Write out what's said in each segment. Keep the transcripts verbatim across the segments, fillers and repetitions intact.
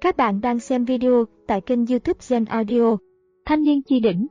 Các bạn đang xem video tại kênh YouTube Gen Audio. Thanh niên chi đỉnh.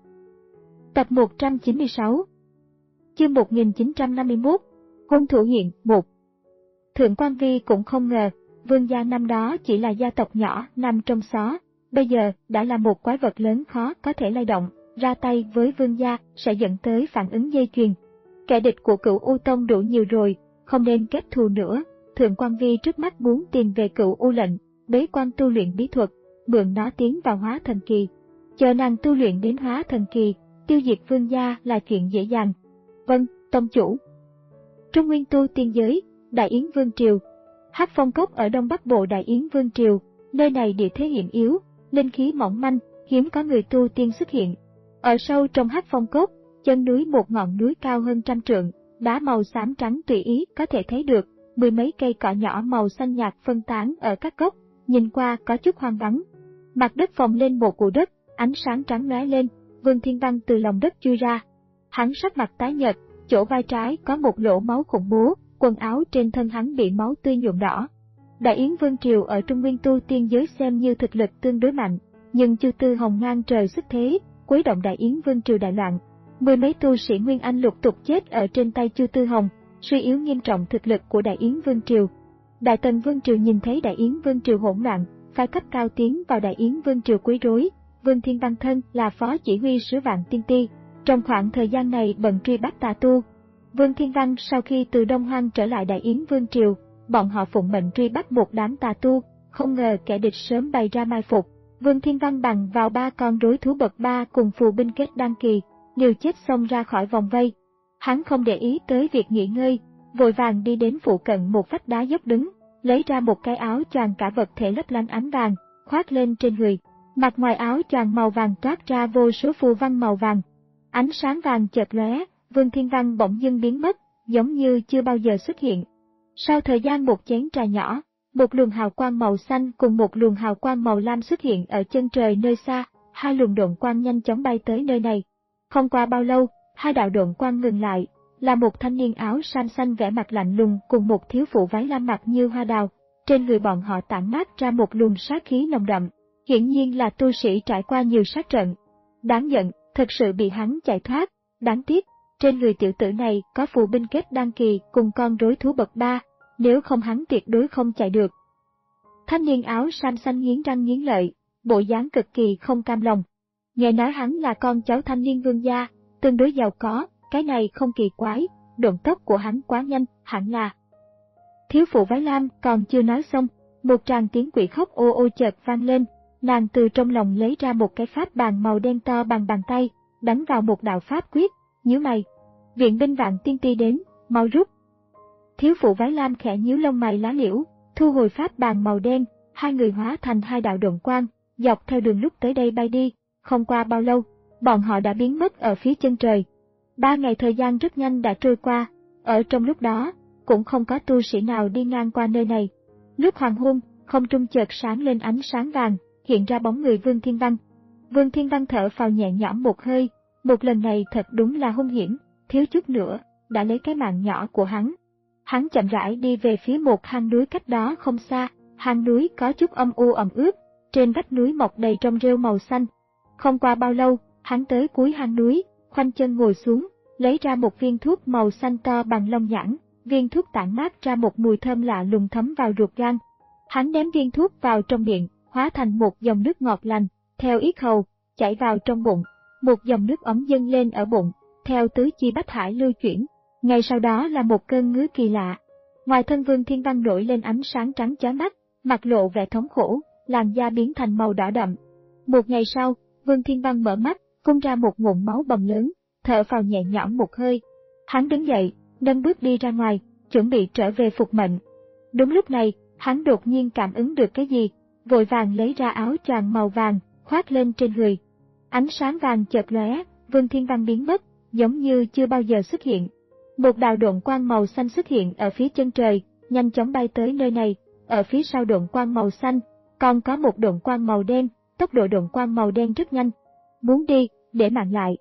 Tập một trăm chín mươi sáu. Chương một nghìn chín trăm năm mươi mốt. Hôn thủ hiện một. Thượng Quan Vi cũng không ngờ, Vương gia năm đó chỉ là gia tộc nhỏ nằm trong xó, bây giờ đã là một quái vật lớn khó có thể lay động, ra tay với Vương gia sẽ dẫn tới phản ứng dây chuyền. Kẻ địch của Cửu U Tông đủ nhiều rồi, không nên kết thù nữa. Thượng Quan Vi trước mắt muốn tìm về Cửu U lệnh, bế quan tu luyện bí thuật, mượn nó tiến vào hóa thần kỳ. Chờ nàng tu luyện đến hóa thần kỳ, tiêu diệt Vương gia là chuyện dễ dàng. Vâng, tông chủ. Trung Nguyên tu tiên giới, Đại Yến Vương triều. Hắc Phong Cốc ở đông bắc bộ Đại Yến Vương triều, nơi này địa thế hiểm yếu, linh khí mỏng manh, hiếm có người tu tiên xuất hiện. Ở sâu trong Hắc Phong Cốc, chân núi một ngọn núi cao hơn trăm trượng, đá màu xám trắng tùy ý có thể thấy được, mười mấy cây cỏ nhỏ màu xanh nhạt phân tán ở các gốc, nhìn qua có chút hoang vắng. Mặt đất phồng lên một cụ đất, ánh sáng trắng lóe lên, Vương Thiên Văn từ lòng đất chui ra. Hắn sắc mặt tái nhợt, chỗ vai trái có một lỗ máu khủng bố, quần áo trên thân hắn bị máu tươi nhuộm đỏ. Đại Yến Vương triều ở Trung Nguyên tu tiên giới xem như thực lực tương đối mạnh, nhưng Chu Tư Hồng ngang trời xuất thế, quấy động Đại Yến Vương triều đại loạn. Mười mấy tu sĩ Nguyên Anh lục tục chết ở trên tay Chu Tư Hồng, suy yếu nghiêm trọng thực lực của Đại Yến Vương triều. Đại Tần Vương triều nhìn thấy Đại Yến Vương triều hỗn loạn, phái cấp cao tiến vào Đại Yến Vương triều quấy rối. Vương Thiên Văn thân là phó chỉ huy sứ Vạn Tiên Ti, trong khoảng thời gian này bận truy bắt tà tu. Vương Thiên Văn sau khi từ Đông Hoang trở lại Đại Yến Vương triều, bọn họ phụng mệnh truy bắt một đám tà tu, không ngờ kẻ địch sớm bày ra mai phục. Vương Thiên Văn bằng vào ba con rối thú bậc ba cùng phù binh kết đăng kỳ, liều chết xông ra khỏi vòng vây. Hắn không để ý tới việc nghỉ ngơi, vội vàng đi đến phụ cận một vách đá dốc đứng, lấy ra một cái áo choàng cả vật thể lấp lánh ánh vàng, khoác lên trên người. Mặt ngoài áo choàng màu vàng toát ra vô số phù văn màu vàng. Ánh sáng vàng chợt lóe, Vương Thiên Văn bỗng dưng biến mất, giống như chưa bao giờ xuất hiện. Sau thời gian một chén trà nhỏ, một luồng hào quang màu xanh cùng một luồng hào quang màu lam xuất hiện ở chân trời nơi xa, hai luồng độn quang nhanh chóng bay tới nơi này. Không qua bao lâu, hai đạo độn quang ngừng lại, là một thanh niên áo sam xanh vẻ mặt lạnh lùng cùng một thiếu phụ váy lam mặt như hoa đào. Trên người bọn họ tản mát ra một luồng sát khí nồng đậm, hiển nhiên là tu sĩ trải qua nhiều sát trận. Đáng giận, thật sự bị hắn chạy thoát, đáng tiếc, trên người tiểu tử này có phù binh kết đăng kỳ cùng con rối thú bậc ba, nếu không hắn tuyệt đối không chạy được. Thanh niên áo sam xanh nghiến răng nghiến lợi, bộ dáng cực kỳ không cam lòng. Nghe nói hắn là con cháu thanh niên vương gia, tương đối giàu có, cái này không kỳ quái, độn tốc của hắn quá nhanh, hẳn là. Thiếu phụ váy lam còn chưa nói xong, một tràng tiếng quỷ khóc ô ô chợt vang lên, nàng từ trong lòng lấy ra một cái pháp bàn màu đen to bằng bàn tay, đánh vào một đạo pháp quyết, nhíu mày. Viện binh Vạn Tiên Ti đến, mau rút. Thiếu phụ váy lam khẽ nhíu lông mày lá liễu, thu hồi pháp bàn màu đen, hai người hóa thành hai đạo độn quang, dọc theo đường lúc tới đây bay đi. Không qua bao lâu, bọn họ đã biến mất ở phía chân trời. Ba ngày thời gian rất nhanh đã trôi qua, ở trong lúc đó, cũng không có tu sĩ nào đi ngang qua nơi này. Lúc hoàng hôn, không trung chợt sáng lên ánh sáng vàng, hiện ra bóng người Vương Thiên Văn. Vương Thiên Văn thở phào nhẹ nhõm một hơi, một lần này thật đúng là hung hiểm, thiếu chút nữa, đã lấy cái mạng nhỏ của hắn. Hắn chậm rãi đi về phía một hang núi cách đó không xa, hang núi có chút âm u ẩm ướt, trên vách núi mọc đầy rong rêu màu xanh. Không qua bao lâu, hắn tới cuối hang núi, khoanh chân ngồi xuống, lấy ra một viên thuốc màu xanh to bằng lông nhãn, viên thuốc tản mát ra một mùi thơm lạ lùng thấm vào ruột gan. Hắn ném viên thuốc vào trong miệng, hóa thành một dòng nước ngọt lành, theo yết hầu, chảy vào trong bụng, một dòng nước ấm dâng lên ở bụng, theo tứ chi bách hải lưu chuyển. Ngay sau đó là một cơn ngứa kỳ lạ. Ngoài thân Vương Thiên Văn nổi lên ánh sáng trắng chói mắt, mặt lộ vẻ thống khổ, làn da biến thành màu đỏ đậm. Một ngày sau, Vương Thiên Văn mở mắt, phun ra một ngụm máu bầm lớn, thở phào nhẹ nhõm một hơi. Hắn đứng dậy, nâng bước đi ra ngoài, chuẩn bị trở về phục mệnh. Đúng lúc này, hắn đột nhiên cảm ứng được cái gì, vội vàng lấy ra áo choàng màu vàng, khoác lên trên người. Ánh sáng vàng chợt lóe, Vương Thiên Văn biến mất, giống như chưa bao giờ xuất hiện. Một đạo độn quang màu xanh xuất hiện ở phía chân trời, nhanh chóng bay tới nơi này. Ở phía sau độn quang màu xanh, còn có một độn quang màu đen, tốc độ độn quang màu đen rất nhanh. Muốn đi, để mạng lại.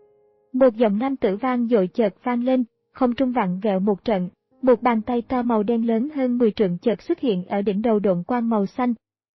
Một giọng nam tử vang dội chợt vang lên, không trung vặn vẹo một trận, một bàn tay to màu đen lớn hơn mười trượng chợt xuất hiện ở đỉnh đầu độn quang màu xanh.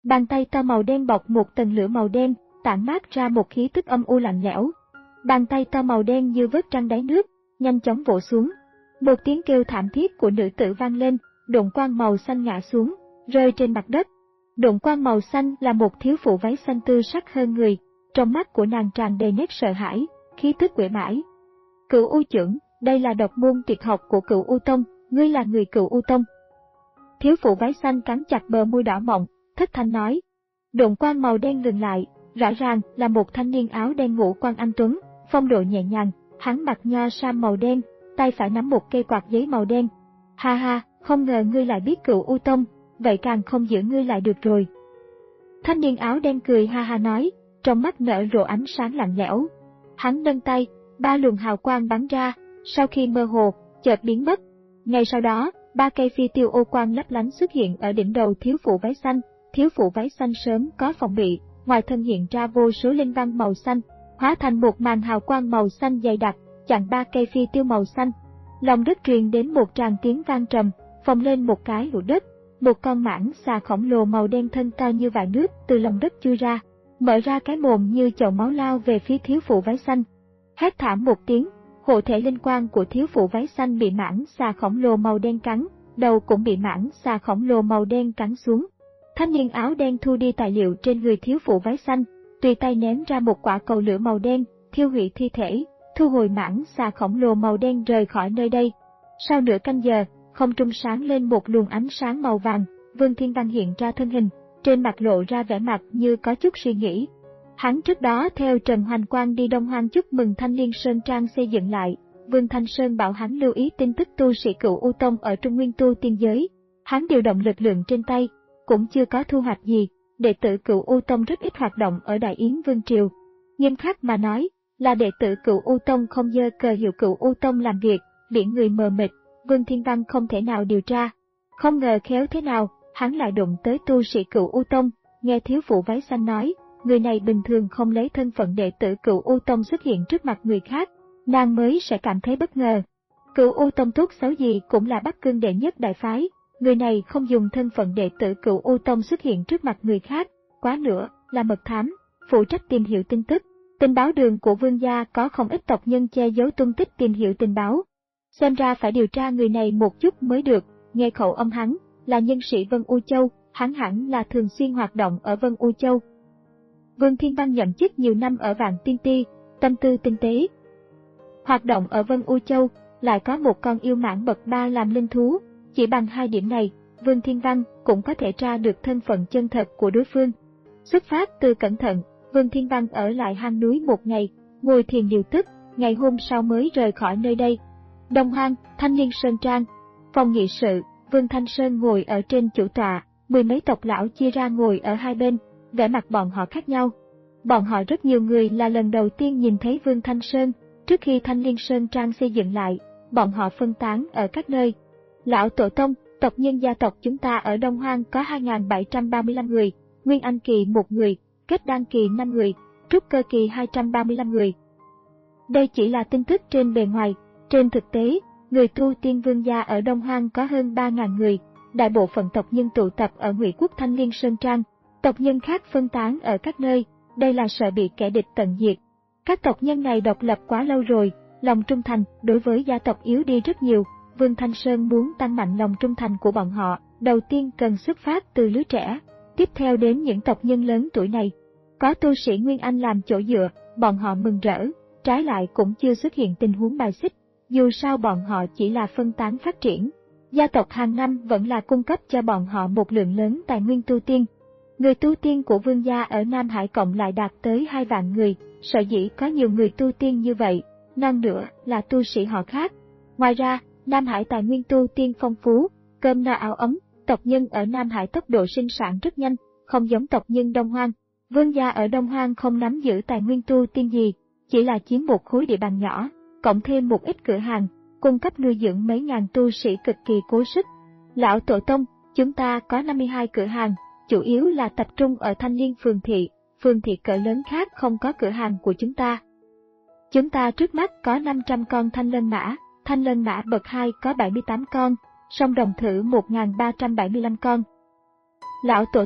Bàn tay to màu đen bọc một tầng lửa màu đen, tản mát ra một khí tức âm u lạnh lẽo. Bàn tay to màu đen như vớt trăng đáy nước, nhanh chóng vỗ xuống. Một tiếng kêu thảm thiết của nữ tử vang lên, độn quang màu xanh ngã xuống, rơi trên mặt đất. Độn quang màu xanh là một thiếu phụ váy xanh tư sắc hơn người, trong mắt của nàng tràn đầy nét sợ hãi, khí tức quỷ mãi. Cửu U trưởng, đây là độc môn tuyệt học của Cửu U Tông, ngươi là người Cửu U Tông. Thiếu phụ váy xanh cắn chặt bờ môi đỏ mọng, thất thanh nói. Độn quang màu đen ngừng lại, rõ ràng là một thanh niên áo đen ngũ quan anh tuấn, phong độ nhẹ nhàng, hắn mặc nho sam màu đen, tay phải nắm một cây quạt giấy màu đen. Ha ha, không ngờ ngươi lại biết Cửu U Tông, vậy càng không giữ ngươi lại được rồi. Thanh niên áo đen cười ha ha nói, trong mắt nở rộ ánh sáng lạnh lẽo. Hắn nâng tay, ba luồng hào quang bắn ra, sau khi mơ hồ, chợt biến mất. Ngay sau đó, ba cây phi tiêu ô quang lấp lánh xuất hiện ở đỉnh đầu thiếu phụ váy xanh. Thiếu phụ váy xanh sớm có phòng bị, ngoài thân hiện ra vô số linh văn màu xanh, hóa thành một màn hào quang màu xanh dày đặc, chặn ba cây phi tiêu màu xanh. Lòng đất truyền đến một tràng tiếng vang trầm, phồng lên một cái hũ đất. Một con mãng xà khổng lồ màu đen thân cao như vại nước từ lòng đất chui ra, mở ra cái mồm như chậu máu lao về phía thiếu phụ váy xanh. Hét thảm một tiếng, hộ thể linh quang của thiếu phụ váy xanh bị mãng xà khổng lồ màu đen cắn, đầu cũng bị mãng xà khổng lồ màu đen cắn xuống. Thanh niên áo đen thu đi tài liệu trên người thiếu phụ váy xanh, tùy tay ném ra một quả cầu lửa màu đen, thiêu hủy thi thể, thu hồi mãng xà khổng lồ màu đen rời khỏi nơi đây. Sau nửa canh giờ, không trung sáng lên một luồng ánh sáng màu vàng, Vương Thiên Văn hiện ra thân hình, trên mặt lộ ra vẻ mặt như có chút suy nghĩ. Hắn trước đó theo Trần Hoành Quang đi Đông Hoang chúc mừng Thanh Liên Sơn Trang xây dựng lại, Vương Thanh Sơn bảo hắn lưu ý tin tức tu sĩ Cửu U Tông ở Trung Nguyên tu tiên giới. Hắn điều động lực lượng trên tay, cũng chưa có thu hoạch gì, đệ tử Cửu U Tông rất ít hoạt động ở Đại Yến Vương Triều. Nghiêm khắc mà nói, là đệ tử Cửu U Tông không giơ cờ hiệu Cửu U Tông làm việc, biển người mờ mịt, Vương Thiên Văn không thể nào điều tra. Không ngờ khéo thế nào, hắn lại đụng tới tu sĩ Cửu U Tông, nghe thiếu phụ váy xanh nói, người này bình thường không lấy thân phận đệ tử Cửu U Tông xuất hiện trước mặt người khác, nàng mới sẽ cảm thấy bất ngờ. Cửu U Tông tốt xấu gì cũng là Bắc Cương đệ nhất đại phái, người này không dùng thân phận đệ tử Cửu U Tông xuất hiện trước mặt người khác, quá nữa là mật thám, phụ trách tìm hiểu tin tức. Tình báo đường của Vương gia có không ít tộc nhân che giấu tung tích tìm hiểu tình báo. Xem ra phải điều tra người này một chút mới được, nghe khẩu âm hắn, là nhân sĩ Vân U Châu, hắn hẳn là thường xuyên hoạt động ở Vân U Châu. Vương Thiên Văn nhậm chức nhiều năm ở Vạn Tiên Ti, tâm tư tinh tế. Hoạt động ở Vân U Châu, lại có một con yêu mãng bậc ba làm linh thú, chỉ bằng hai điểm này, Vương Thiên Văn cũng có thể tra được thân phận chân thật của đối phương. Xuất phát từ cẩn thận, Vương Thiên Văn ở lại hang núi một ngày, ngồi thiền điều tức, ngày hôm sau mới rời khỏi nơi đây. Đông Hoang, Thanh Liên Sơn Trang, phòng nghị sự, Vương Thanh Sơn ngồi ở trên chủ tọa, mười mấy tộc lão chia ra ngồi ở hai bên, vẻ mặt bọn họ khác nhau. Bọn họ rất nhiều người là lần đầu tiên nhìn thấy Vương Thanh Sơn, trước khi Thanh Liên Sơn Trang xây dựng lại, bọn họ phân tán ở các nơi. Lão Tổ Tông, tộc nhân gia tộc chúng ta ở Đông Hoang có hai nghìn bảy trăm ba mươi lăm người, Nguyên Anh Kỳ một người, Kết Đan Kỳ năm người, Trúc Cơ Kỳ hai trăm ba mươi lăm người. Đây chỉ là tin tức trên bề ngoài, trên thực tế, người tu tiên Vương gia ở Đông Hoang có hơn ba nghìn người, đại bộ phận tộc nhân tụ tập ở Ngụy Quốc Thanh Liên Sơn Trang, tộc nhân khác phân tán ở các nơi, đây là sợ bị kẻ địch tận diệt. Các tộc nhân này độc lập quá lâu rồi, lòng trung thành đối với gia tộc yếu đi rất nhiều, Vương Thanh Sơn muốn tăng mạnh lòng trung thành của bọn họ, đầu tiên cần xuất phát từ lứa trẻ, tiếp theo đến những tộc nhân lớn tuổi này. Có tu sĩ Nguyên Anh làm chỗ dựa, bọn họ mừng rỡ, trái lại cũng chưa xuất hiện tình huống bài xích, dù sao bọn họ chỉ là phân tán phát triển. Gia tộc hàng năm vẫn là cung cấp cho bọn họ một lượng lớn tài nguyên tu tiên. Người tu tiên của Vương gia ở Nam Hải cộng lại đạt tới hai vạn người, sở dĩ có nhiều người tu tiên như vậy, non nữa là tu sĩ họ khác. Ngoài ra, Nam Hải tài nguyên tu tiên phong phú, cơm no áo ấm, tộc nhân ở Nam Hải tốc độ sinh sản rất nhanh, không giống tộc nhân Đông Hoang. Vương gia ở Đông Hoang không nắm giữ tài nguyên tu tiên gì, chỉ là chiếm một khối địa bàn nhỏ, cộng thêm một ít cửa hàng, cung cấp nuôi dưỡng mấy ngàn tu sĩ cực kỳ cố sức. Lão Tổ Tông, chúng ta có năm mươi hai cửa hàng, chủ yếu là tập trung ở Thanh Liên phường thị, phường thị cỡ lớn khác không có cửa hàng của chúng ta. Chúng ta trước mắt có năm trăm con thanh lân mã, thanh lân mã bậc hai có bảy mươi tám con, song đồng thử một nghìn ba trăm bảy mươi lăm con. Lão Tổ Tông,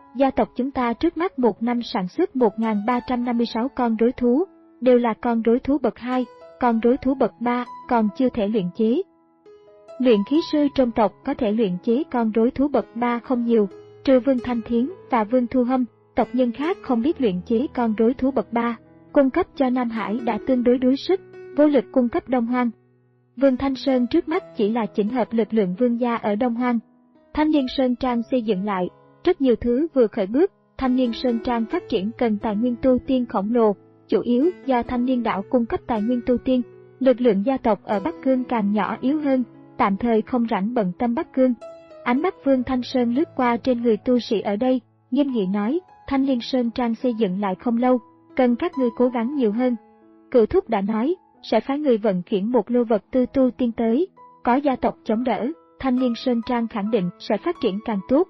gia tộc chúng ta trước mắt một năm sản xuất một nghìn ba trăm năm mươi sáu con rối thú, đều là con rối thú bậc hai, con rối thú bậc ba còn chưa thể luyện chế. Luyện khí sư trong tộc có thể luyện chế con rối thú bậc ba không nhiều, trừ Vương Thanh Thiến và Vương Thu Hâm, tộc nhân khác không biết luyện chế con rối thú bậc ba, cung cấp cho Nam Hải đã tương đối đuối sức, vô lực cung cấp Đông Hoang. Vương Thanh Sơn trước mắt chỉ là chỉnh hợp lực lượng vương gia ở Đông Hoang. Thanh Niên Sơn Trang xây dựng lại, rất nhiều thứ vừa khởi bước, Thanh Niên Sơn Trang phát triển cần tài nguyên tu tiên khổng lồ, chủ yếu do Thanh Niên Đảo cung cấp tài nguyên tu tiên. Lực lượng gia tộc ở Bắc Cương càng nhỏ yếu hơn, tạm thời không rảnh bận tâm Bắc Cương. Ánh mắt Vương Thanh Sơn lướt qua trên người tu sĩ ở đây, nghiêm nghị nói, Thanh Niên Sơn Trang xây dựng lại không lâu, cần các ngươi cố gắng nhiều hơn. Cửu Thúc đã nói, sẽ phái người vận chuyển một lô vật tư tu tiên tới, có gia tộc chống đỡ, Thanh Niên Sơn Trang khẳng định sẽ phát triển càng tốt.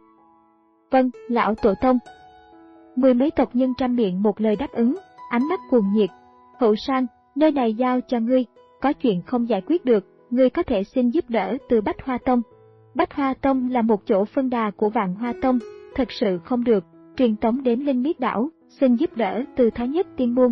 Vâng, lão tổ tông. Mười mấy tộc nhân trăm miệng một lời đáp ứng, ánh mắt cuồng nhiệt. Hữu Sang, nơi này giao cho ngươi, có chuyện không giải quyết được, ngươi có thể xin giúp đỡ từ Bách Hoa Tông. Bách Hoa Tông là một chỗ phân đà của Vạn Hoa Tông, thật sự không được, truyền tống đến Linh Miết Đảo, xin giúp đỡ từ Thái Nhất Tiên Môn.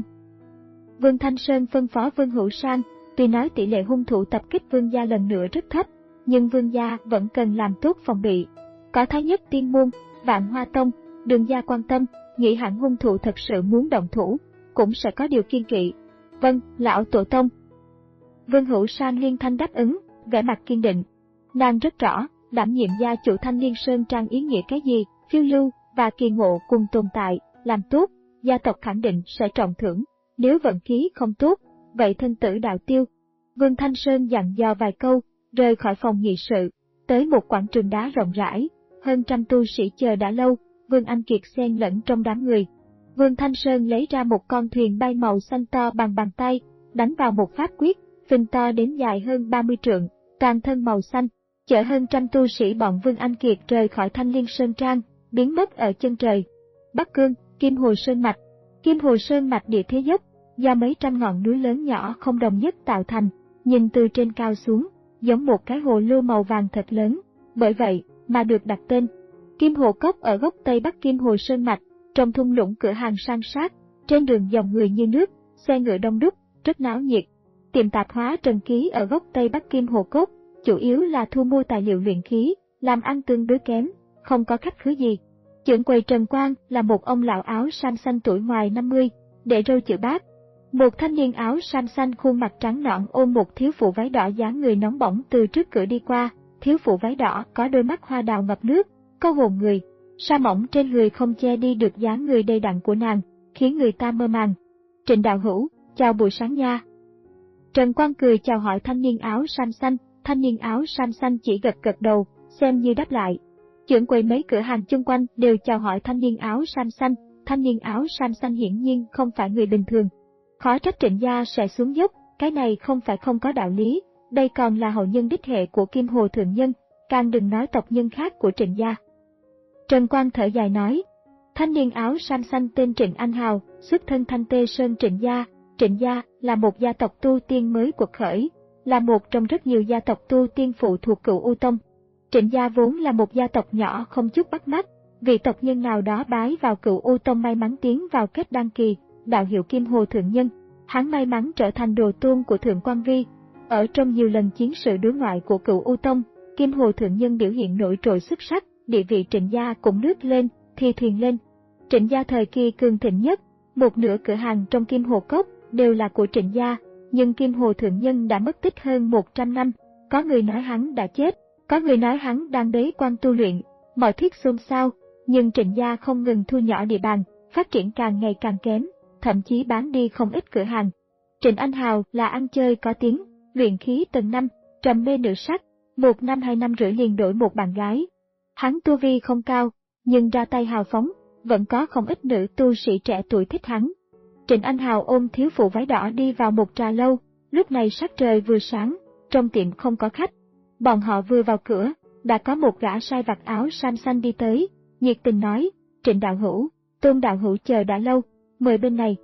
Vương Thanh Sơn phân phó Vương Hữu Sang, tuy nói tỷ lệ hung thủ tập kích Vương gia lần nữa rất thấp, nhưng Vương gia vẫn cần làm tốt phòng bị. Có Thái Nhất Tiên Môn, Vạn Hoa Tông, Đường gia quan tâm, nghĩ hẳn hung thủ thật sự muốn động thủ, cũng sẽ có điều kiên kỵ. Vâng, lão tổ tông. Vương Hữu Sang liên thanh đáp ứng, vẻ mặt kiên định. Nàng rất rõ, đảm nhiệm gia chủ Thanh Niên Sơn Trang ý nghĩa cái gì, phiêu lưu và kỳ ngộ cùng tồn tại, làm tốt, gia tộc khẳng định sẽ trọng thưởng, nếu vận khí không tốt, vậy thân tử đạo tiêu. Vương Thanh Sơn dặn dò vài câu, rời khỏi phòng nghị sự, tới một quảng trường đá rộng rãi, hơn trăm tu sĩ chờ đã lâu, Vương Anh Kiệt xen lẫn trong đám người. Vương Thanh Sơn lấy ra một con thuyền bay màu xanh to bằng bàn tay, đánh vào một pháp quyết, phình to đến dài hơn ba mươi trượng, toàn thân màu xanh, chở hơn trăm tu sĩ bọn Vương Anh Kiệt rời khỏi Thanh Liên Sơn Trang, biến mất ở chân trời. Bắc Cương, Kim Hồ Sơn Mạch. Kim Hồ Sơn Mạch địa thế dốc, do mấy trăm ngọn núi lớn nhỏ không đồng nhất tạo thành, nhìn từ trên cao xuống, giống một cái hồ lô màu vàng thật lớn, bởi vậy mà được đặt tên. Kim Hồ Cốc ở góc Tây Bắc Kim Hồ Sơn Mạch, trong thung lũng cửa hàng san sát, trên đường dòng người như nước, xe ngựa đông đúc, rất náo nhiệt. Tiệm tạp hóa Trần Ký ở góc Tây Bắc Kim Hồ Cốc, chủ yếu là thu mua tài liệu luyện khí, làm ăn tương đối kém, không có khách khứa gì. Trưởng quầy Trần Quang là một ông lão áo sam xanh tuổi ngoài năm mươi, để râu chữ bát. Một thanh niên áo sam xanh khuôn mặt trắng nõn ôm một thiếu phụ váy đỏ dáng người nóng bỏng từ trước cửa đi qua, thiếu phụ váy đỏ có đôi mắt hoa đào ngập nước, câu hồn người, sa mỏng trên người không che đi được dáng người đầy đặn của nàng, khiến người ta mơ màng. Trịnh đạo hữu, chào buổi sáng nha. Trần Quang cười chào hỏi thanh niên áo sam xanh, thanh niên áo sam xanh chỉ gật gật đầu, xem như đáp lại. Trưởng quầy mấy cửa hàng chung quanh đều chào hỏi thanh niên áo sam xanh, thanh niên áo sam xanh hiển nhiên không phải người bình thường. Khó trách Trịnh gia sẽ xuống dốc, cái này không phải không có đạo lý, đây còn là hậu nhân đích hệ của Kim Hồ Thượng Nhân, càng đừng nói tộc nhân khác của Trịnh gia. Trần Quang thở dài nói, thanh niên áo sam xanh tên Trịnh Anh Hào, xuất thân Thanh Tê Sơn Trịnh gia. Trịnh gia là một gia tộc tu tiên mới quật khởi, là một trong rất nhiều gia tộc tu tiên phụ thuộc Cửu U Tông. Trịnh gia vốn là một gia tộc nhỏ không chút bắt mắt, vị tộc nhân nào đó bái vào Cửu U Tông may mắn tiến vào kết đăng kỳ, đạo hiệu Kim Hồ Thượng Nhân, hắn may mắn trở thành đồ tôn của Thượng Quan Vi. Ở trong nhiều lần chiến sự đối ngoại của Cửu U Tông, Kim Hồ Thượng Nhân biểu hiện nổi trội xuất sắc, địa vị Trịnh gia cũng nước lên, thì thuyền lên. Trịnh gia thời kỳ cường thịnh nhất, một nửa cửa hàng trong Kim Hồ Cốc đều là của Trịnh gia, nhưng Kim Hồ Thượng Nhân đã mất tích hơn một trăm năm, có người nói hắn đã chết, có người nói hắn đang bế quan tu luyện, mọi thuyết xôn xao, nhưng Trịnh gia không ngừng thu nhỏ địa bàn, phát triển càng ngày càng kém, thậm chí bán đi không ít cửa hàng. Trịnh Anh Hào là ăn chơi có tiếng, luyện khí tầng năm, trầm mê nữ sắc, một năm hai năm rưỡi liền đổi một bạn gái. Hắn tu vi không cao, nhưng ra tay hào phóng, vẫn có không ít nữ tu sĩ trẻ tuổi thích hắn. Trịnh Anh Hào ôm thiếu phụ váy đỏ đi vào một trà lâu, lúc này sắc trời vừa sáng, trong tiệm không có khách. Bọn họ vừa vào cửa, đã có một gã sai vặt áo sam xanh đi tới, nhiệt tình nói, Trịnh đạo hữu, Tôn đạo hữu chờ đã lâu, mời bên này.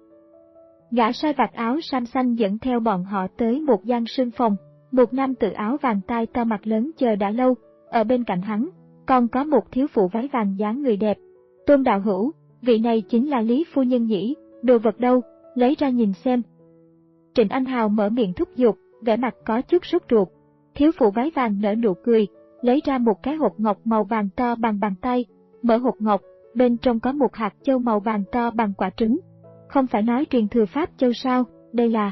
Gã sai vặt áo sam xanh dẫn theo bọn họ tới một gian sương phòng, một nam tử áo vàng tai to mặt lớn chờ đã lâu, ở bên cạnh hắn, còn có một thiếu phụ váy vàng dáng người đẹp. Tôn đạo hữu, vị này chính là Lý phu nhân nhỉ, đồ vật đâu, lấy ra nhìn xem. Trịnh Anh Hào mở miệng thúc giục, vẻ mặt có chút sốt ruột. Thiếu phụ váy vàng nở nụ cười, lấy ra một cái hộp ngọc màu vàng to bằng bàn tay, mở hộp ngọc, bên trong có một hạt châu màu vàng to bằng quả trứng. Không phải nói truyền thừa pháp châu sao, đây là...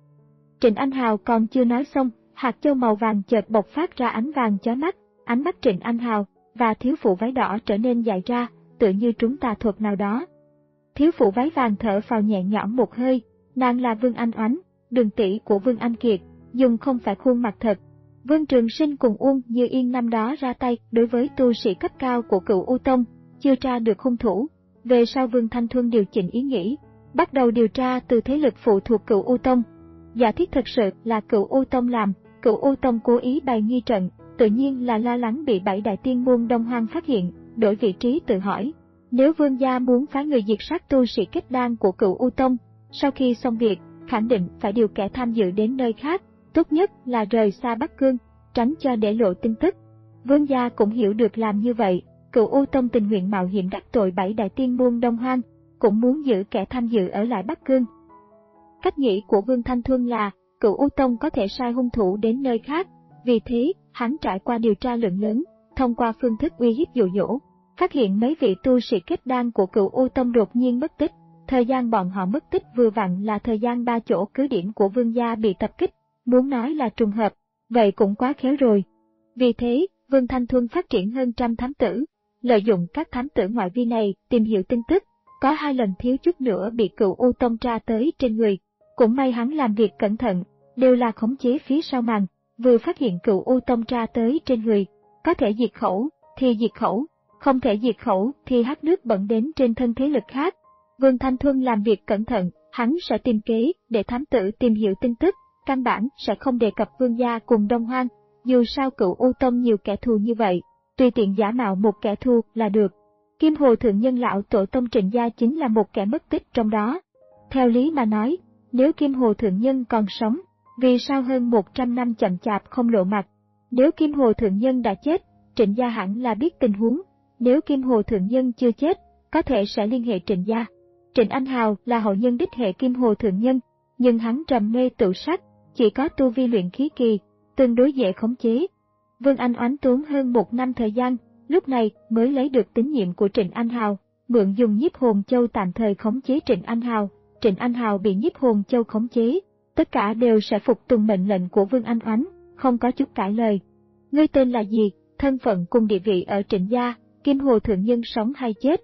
Trịnh Anh Hào còn chưa nói xong, hạt châu màu vàng chợt bộc phát ra ánh vàng chói mắt, ánh mắt Trịnh Anh Hào và thiếu phụ váy đỏ trở nên dại ra, tựa như trúng tà thuật nào đó. Thiếu phụ váy vàng thở phào nhẹ nhõm một hơi, nàng là Vương Anh Oánh, đường tỷ của Vương Anh Kiệt, dùng không phải khuôn mặt thật. Vương Trường Sinh cùng Uông Như Yên năm đó ra tay đối với tu sĩ cấp cao của Cửu U Tông, chưa tra được hung thủ. Về sau Vương Thanh Thuân điều chỉnh ý nghĩ, bắt đầu điều tra từ thế lực phụ thuộc Cửu U Tông. Giả thiết thật sự là Cửu U Tông làm, Cửu U Tông cố ý bày nghi trận, tự nhiên là lo lắng bị bảy đại tiên môn Đông Hoang phát hiện, đổi vị trí tự hỏi. Nếu Vương gia muốn phái người diệt sát tu sĩ kết đan của Cửu U Tông, sau khi xong việc, khẳng định phải điều kẻ tham dự đến nơi khác, tốt nhất là rời xa Bắc Cương, tránh cho để lộ tin tức. Vương gia cũng hiểu được làm như vậy, Cửu U Tông tình nguyện mạo hiểm đắc tội bảy đại tiên môn Đông Hoang, cũng muốn giữ kẻ tham dự ở lại Bắc Cương. Cách nghĩ của Vương Thanh Thuân là, Cửu U Tông có thể sai hung thủ đến nơi khác, vì thế, hắn trải qua điều tra lượng lớn, thông qua phương thức uy hiếp dụ dỗ, phát hiện mấy vị tu sĩ kết đan của Cửu U Tông đột nhiên mất tích. Thời gian bọn họ mất tích vừa vặn là thời gian ba chỗ cứ điểm của Vương gia bị tập kích, muốn nói là trùng hợp, vậy cũng quá khéo rồi. Vì thế, Vương Thanh Thuân phát triển hơn trăm thám tử, lợi dụng các thám tử ngoại vi này tìm hiểu tin tức, có hai lần thiếu chút nữa bị Cửu U Tông tra tới trên người. Cũng may hắn làm việc cẩn thận, đều là khống chế phía sau màn, vừa phát hiện Cửu U Tông tra tới trên người, có thể diệt khẩu, thì diệt khẩu, không thể diệt khẩu thì hắt nước bẩn đến trên thân thế lực khác. Vương Thanh Thuân làm việc cẩn thận, hắn sẽ tìm kế để thám tử tìm hiểu tin tức, căn bản sẽ không đề cập Vương gia cùng Đông Hoang, dù sao Cửu U Tông nhiều kẻ thù như vậy, tùy tiện giả mạo một kẻ thù là được. Kim Hồ Thượng Nhân lão tổ tông Trịnh gia chính là một kẻ mất tích trong đó. Theo lý mà nói, nếu Kim Hồ Thượng Nhân còn sống, vì sao hơn một trăm năm chậm chạp không lộ mặt? Nếu Kim Hồ Thượng Nhân đã chết, Trịnh gia hẳn là biết tình huống. Nếu Kim Hồ Thượng Nhân chưa chết, có thể sẽ liên hệ Trịnh gia. Trịnh Anh Hào là hậu nhân đích hệ Kim Hồ Thượng Nhân, nhưng hắn trầm mê tự sát, chỉ có tu vi luyện khí kỳ, tương đối dễ khống chế. Vương Anh Oánh tốn hơn một năm thời gian, lúc này mới lấy được tín nhiệm của Trịnh Anh Hào, mượn dùng nhiếp hồn châu tạm thời khống chế Trịnh Anh Hào. Trịnh Anh Hào bị nhiếp hồn châu khống chế, tất cả đều sẽ phục tùng mệnh lệnh của Vương Anh Oánh, không có chút cãi lời. Ngươi tên là gì, thân phận cùng địa vị ở Trịnh gia, Kim Hồ Thượng Nhân sống hay chết?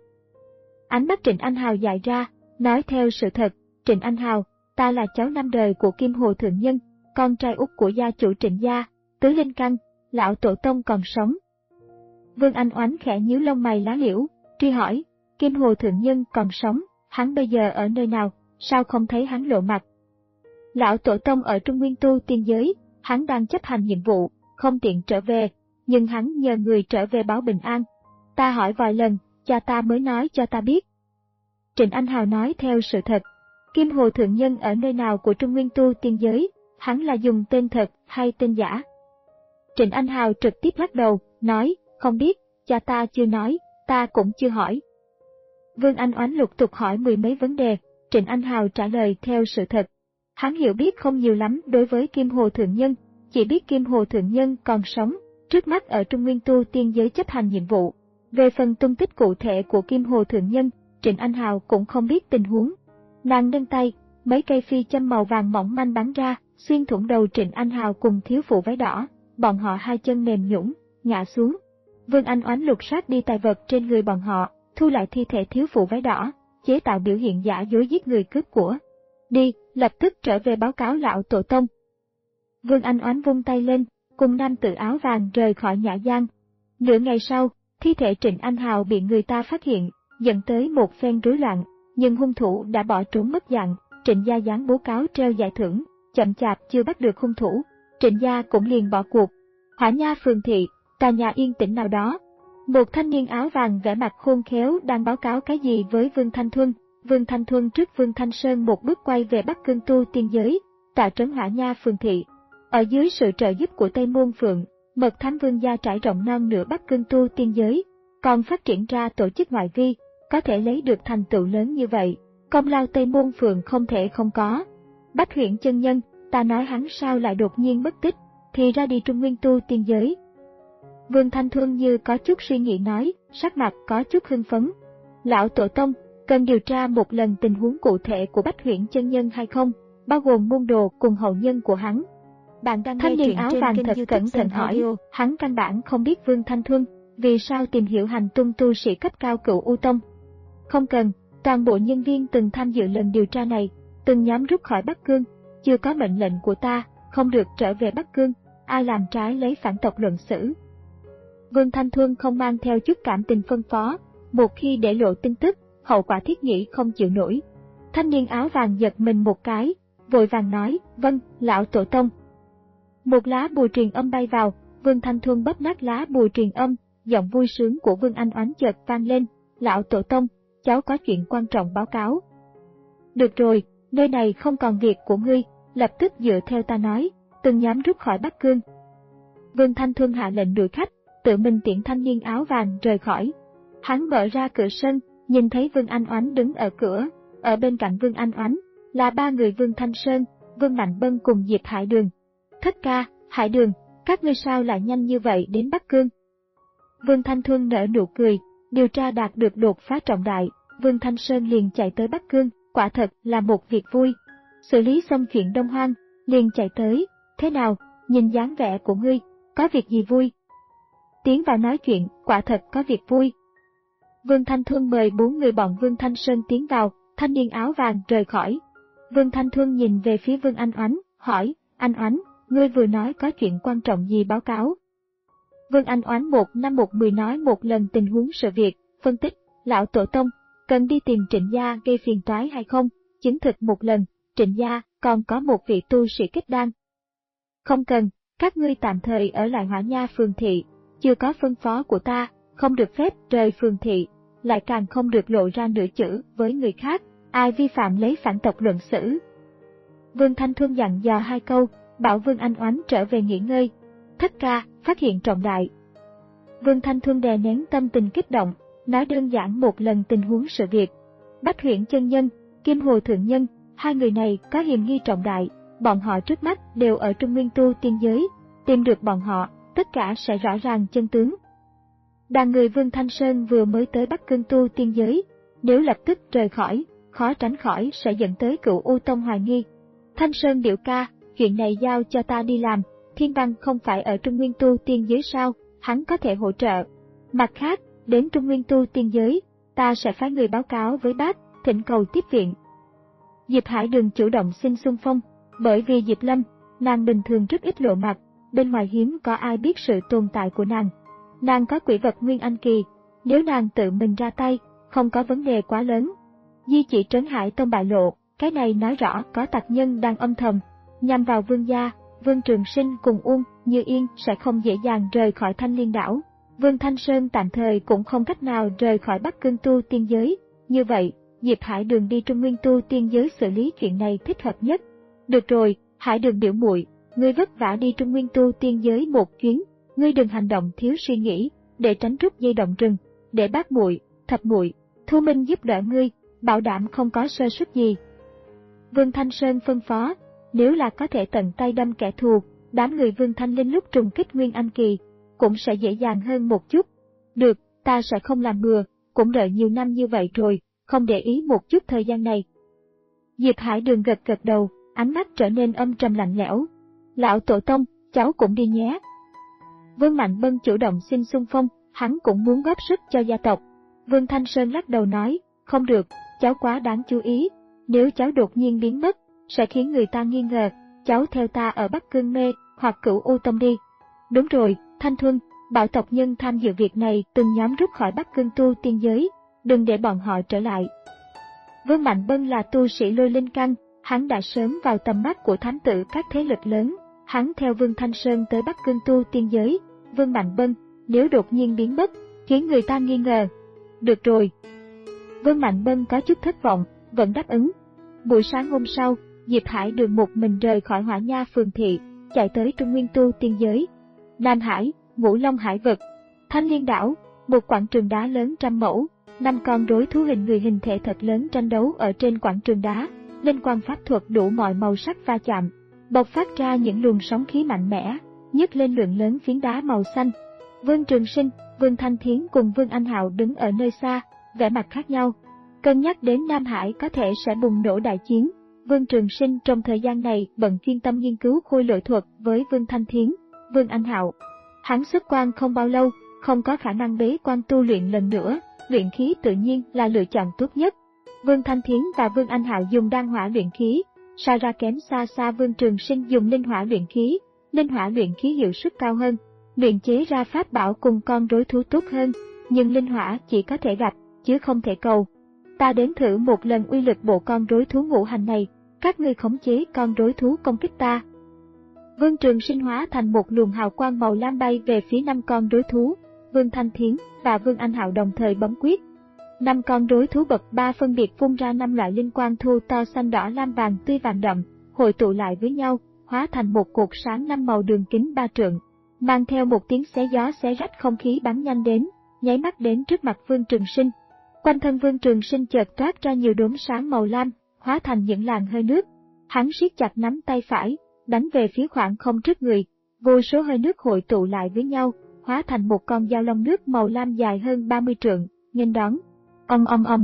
Ánh mắt Trịnh Anh Hào dại ra, nói theo sự thật. Trịnh Anh Hào, ta là cháu năm đời của Kim Hồ Thượng Nhân, con trai út của gia chủ Trịnh gia, tứ linh căn, lão tổ tông còn sống. Vương Anh Oánh khẽ nhíu lông mày lá liễu, truy hỏi, Kim Hồ Thượng Nhân còn sống, hắn bây giờ ở nơi nào, sao không thấy hắn lộ mặt? Lão tổ tông ở Trung Nguyên tu tiên giới, hắn đang chấp hành nhiệm vụ, không tiện trở về, nhưng hắn nhờ người trở về báo bình an. Ta hỏi vài lần, cha ta mới nói cho ta biết. Trịnh Anh Hào nói theo sự thật. Kim Hồ Thượng Nhân ở nơi nào của Trung Nguyên tu tiên giới, hắn là dùng tên thật hay tên giả? Trịnh Anh Hào trực tiếp lắc đầu, nói, không biết, cha ta chưa nói, ta cũng chưa hỏi. Vương Anh Oánh lục tục hỏi mười mấy vấn đề, Trịnh Anh Hào trả lời theo sự thật. Hắn hiểu biết không nhiều lắm đối với Kim Hồ Thượng Nhân, chỉ biết Kim Hồ Thượng Nhân còn sống, trước mắt ở Trung Nguyên tu tiên giới chấp hành nhiệm vụ. Về phần tung tích cụ thể của Kim Hồ Thượng Nhân, Trịnh Anh Hào cũng không biết tình huống. Nàng nâng tay, mấy cây phi châm màu vàng mỏng manh bắn ra, xuyên thủng đầu Trịnh Anh Hào cùng thiếu phụ váy đỏ, bọn họ hai chân mềm nhũn, ngã xuống. Vương Anh Oánh lục soát đi tài vật trên người bọn họ, thu lại thi thể thiếu phụ váy đỏ, chế tạo biểu hiện giả dối giết người cướp của. Đi, lập tức trở về báo cáo lão tổ tông. Vương Anh Oánh vung tay lên, cùng nam tử áo vàng rời khỏi nhã gian. Nửa ngày sau, thi thể Trịnh Anh Hào bị người ta phát hiện, dẫn tới một phen rối loạn, nhưng hung thủ đã bỏ trốn mất dạng. Trịnh gia dán bố cáo treo giải thưởng, chậm chạp chưa bắt được hung thủ, Trịnh gia cũng liền bỏ cuộc. Hỏa Nha phường thị, tòa nhà yên tĩnh nào đó, một thanh niên áo vàng vẻ mặt khôn khéo đang báo cáo cái gì với Vương Thanh Thuân. Vương Thanh Thuân trước Vương Thanh Sơn một bước quay về Bắc Cương tu tiên giới, tọa trấn Hỏa Nha phường thị. Ở dưới sự trợ giúp của Tây Môn Phượng, Mật Thánh Vương gia trải rộng non nửa Bắc Cương tu tiên giới, còn phát triển ra tổ chức ngoại vi, có thể lấy được thành tựu lớn như vậy, công lao Tây Môn Phượng không thể không có. Bách Huyễn chân nhân, ta nói hắn sao lại đột nhiên mất tích, thì ra đi Trung Nguyên tu tiên giới. Vương Thanh Thuân như có chút suy nghĩ nói, sắc mặt có chút hưng phấn. Lão Tổ Tông, cần điều tra một lần tình huống cụ thể của Bách Huyễn chân nhân hay không, bao gồm môn đồ cùng hậu nhân của hắn. Bạn đang Thanh niên áo vàng thật cẩn thận hỏi, hắn căn bản không biết Vương Thanh Thuân, vì sao tìm hiểu hành tung tu sĩ cấp cao Cửu U Tông. Không cần, toàn bộ nhân viên từng tham dự lần điều tra này, từng nhóm rút khỏi Bắc Cương, chưa có mệnh lệnh của ta, không được trở về Bắc Cương, ai làm trái lấy phản tộc luận xử. Vương Thanh Thuân không mang theo chút cảm tình phân phó, một khi để lộ tin tức, hậu quả thiết nghĩ không chịu nổi. Thanh niên áo vàng giật mình một cái, vội vàng nói, vâng, lão Tổ Tông. Một lá bùa truyền âm bay vào, Vương Thanh Thuân bóp nát lá bùa truyền âm, giọng vui sướng của Vương Anh Oánh chợt vang lên, lão Tổ Tông, cháu có chuyện quan trọng báo cáo. Được rồi, nơi này không còn việc của ngươi, lập tức dựa theo ta nói, từng nhóm rút khỏi Bắc Cương. Vương Thanh Thuân hạ lệnh đuổi khách, tự mình tiễn thanh niên áo vàng rời khỏi. Hắn mở ra cửa sân, nhìn thấy Vương Anh Oánh đứng ở cửa, ở bên cạnh Vương Anh Oánh là ba người Vương Thanh Sơn, Vương Mạnh Bân cùng Diệp Hải Đường. Thất ca, Hải Đường, các ngươi sao lại nhanh như vậy đến Bắc Cương? Vương Thanh Thuân nở nụ cười, điều tra đạt được đột phá trọng đại, Vương Thanh Sơn liền chạy tới Bắc Cương, quả thật là một việc vui. Xử lý xong chuyện Đông Hoang, liền chạy tới, thế nào, nhìn dáng vẻ của ngươi, có việc gì vui? Tiến vào nói chuyện, quả thật có việc vui. Vương Thanh Thuân mời bốn người bọn Vương Thanh Sơn tiến vào, thanh niên áo vàng rời khỏi. Vương Thanh Thuân nhìn về phía Vương Anh Oánh, hỏi, Anh Oánh, ngươi vừa nói có chuyện quan trọng gì báo cáo? Vương Anh Oánh một năm một mười nói một lần tình huống sự việc, phân tích, lão Tổ Tông, cần đi tìm Trịnh gia gây phiền toái hay không, chứng thực một lần, Trịnh gia còn có một vị tu sĩ kết đan. Không cần, các ngươi tạm thời ở lại Hỏa Nha phường thị, chưa có phân phó của ta, không được phép rời phường thị, lại càng không được lộ ra nửa chữ với người khác, ai vi phạm lấy phản tộc luận xử. Vương Thanh Thuân dặn dò hai câu, bảo Vương Anh Oánh trở về nghỉ ngơi. Thất ca, phát hiện trọng đại. Vương Thanh Thuân đè nén tâm tình kích động, nói đơn giản một lần tình huống sự việc. Bách Huyễn chân nhân, Kim Hồ thượng nhân, hai người này có hiềm nghi trọng đại, bọn họ trước mắt đều ở Trung Nguyên tu tiên giới, tìm được bọn họ, tất cả sẽ rõ ràng chân tướng. Đoàn người Vương Thanh Sơn vừa mới tới Bắc Cương tu tiên giới, nếu lập tức rời khỏi, khó tránh khỏi sẽ dẫn tới Cửu U Tông hoài nghi. Thanh Sơn biểu ca, chuyện này giao cho ta đi làm, Thiên Băng không phải ở Trung Nguyên tu tiên giới sao, hắn có thể hỗ trợ. Mặt khác, đến Trung Nguyên tu tiên giới, ta sẽ phái người báo cáo với bác, thỉnh cầu tiếp viện. Diệp Hải Đường chủ động xin xung phong, bởi vì Diệp Lâm, nàng bình thường rất ít lộ mặt, bên ngoài hiếm có ai biết sự tồn tại của nàng. Nàng có quỷ vật Nguyên Anh Kỳ, nếu nàng tự mình ra tay, không có vấn đề quá lớn. Di chỉ Trấn Hải Tông bại lộ, cái này nói rõ có tặc nhân đang âm thầm, nhằm vào Vương gia, Vương Trường Sinh cùng Uông Như Yên sẽ không dễ dàng rời khỏi Thanh Liên đảo. Vương Thanh Sơn tạm thời cũng không cách nào rời khỏi Bắc Cương tu tiên giới, như vậy, Diệp Hải Đường đi Trung Nguyên tu tiên giới xử lý chuyện này thích hợp nhất. Được rồi, Hải Đường biểu muội, ngươi vất vả đi Trung Nguyên tu tiên giới một chuyến, ngươi đừng hành động thiếu suy nghĩ, để tránh rút dây động rừng, để bác muội, thập muội, Thu Minh giúp đỡ ngươi, bảo đảm không có sơ suất gì. Vương Thanh Sơn phân phó, nếu là có thể tận tay đâm kẻ thù, đám người Vương Thanh Linh lúc trùng kích Nguyên Anh Kỳ, cũng sẽ dễ dàng hơn một chút. Được, ta sẽ không làm bừa, cũng đợi nhiều năm như vậy rồi, không để ý một chút thời gian này. Diệp Hải Đường gật gật đầu, ánh mắt trở nên âm trầm lạnh lẽo. Lão Tổ Tông, cháu cũng đi nhé. Vương Mạnh Bân chủ động xin xung phong, hắn cũng muốn góp sức cho gia tộc. Vương Thanh Sơn lắc đầu nói, không được, cháu quá đáng chú ý, nếu cháu đột nhiên biến mất, sẽ khiến người ta nghi ngờ, cháu theo ta ở Bắc Cương Mê hoặc Cửu U Tông đi. Đúng rồi, Thanh Thuân, bảo tộc nhân tham dự việc này từng nhóm rút khỏi Bắc Cương tu tiên giới, đừng để bọn họ trở lại. Vương Mạnh Bân là tu sĩ lôi linh căn, hắn đã sớm vào tầm mắt của thám tử các thế lực lớn, hắn theo Vương Thanh Sơn tới Bắc Cương tu tiên giới. Vương Mạnh Bân, nếu đột nhiên biến mất, khiến người ta nghi ngờ. Được rồi. Vương Mạnh Bân có chút thất vọng, vẫn đáp ứng. Buổi sáng hôm sau, Diệp Hải Đường một mình rời khỏi Hỏa Nha phường thị, chạy tới Trung Nguyên tu tiên giới. Nam Hải, Ngũ Long Hải vực, Thanh Liên đảo, Một quảng trường đá lớn trăm mẫu, năm con rối thú hình người hình thể thật lớn tranh đấu ở trên quảng trường đá, linh quang pháp thuật đủ mọi màu sắc va chạm, bộc phát ra những luồng sóng khí mạnh mẽ, nhấc lên lượng lớn phiến đá màu xanh. Vương Trường Sinh, Vương Thanh Thiến cùng Vương Anh Hạo đứng ở nơi xa, vẻ mặt khác nhau. Cân nhắc đến Nam Hải có thể sẽ bùng nổ đại chiến, Vương Trường Sinh trong thời gian này bận chuyên tâm nghiên cứu khôi lỗi thuật với Vương Thanh Thiến, Vương Anh Hạo. Hắn xuất quan không bao lâu, không có khả năng bế quan tu luyện lần nữa, luyện khí tự nhiên là lựa chọn tốt nhất. Vương Thanh Thiến và Vương Anh Hạo dùng đan hỏa luyện khí, so ra kém xa xa Vương Trường Sinh dùng linh hỏa luyện khí, linh hỏa luyện khí hiệu suất cao hơn, luyện chế ra pháp bảo cùng con rối thú tốt hơn, nhưng linh hỏa chỉ có thể gặp, chứ không thể cầu. Ta đến thử một lần uy lực bộ con rối thú ngũ hành này, các ngươi khống chế con rối thú công kích ta. Vương Trường Sinh hóa thành một luồng hào quang màu lam bay về phía năm con rối thú, Vương Thanh Thiến và Vương Anh Hạo đồng thời bấm quyết. Năm con rối thú bậc ba phân biệt phun ra năm loại linh quang thu to xanh đỏ lam vàng tươi vàng đậm, hội tụ lại với nhau, hóa thành một cột sáng năm màu đường kính ba trượng, mang theo một tiếng xé gió xé rách không khí bắn nhanh đến, nháy mắt đến trước mặt Vương Trường Sinh. Quanh thân Vương Trường Sinh chợt toát ra nhiều đốm sáng màu lam, hóa thành những làn hơi nước. Hắn siết chặt nắm tay phải, đánh về phía khoảng không trước người, vô số hơi nước hội tụ lại với nhau, hóa thành một con dao long nước màu lam dài hơn ba mươi trượng, nghênh đón. Ong ong ong.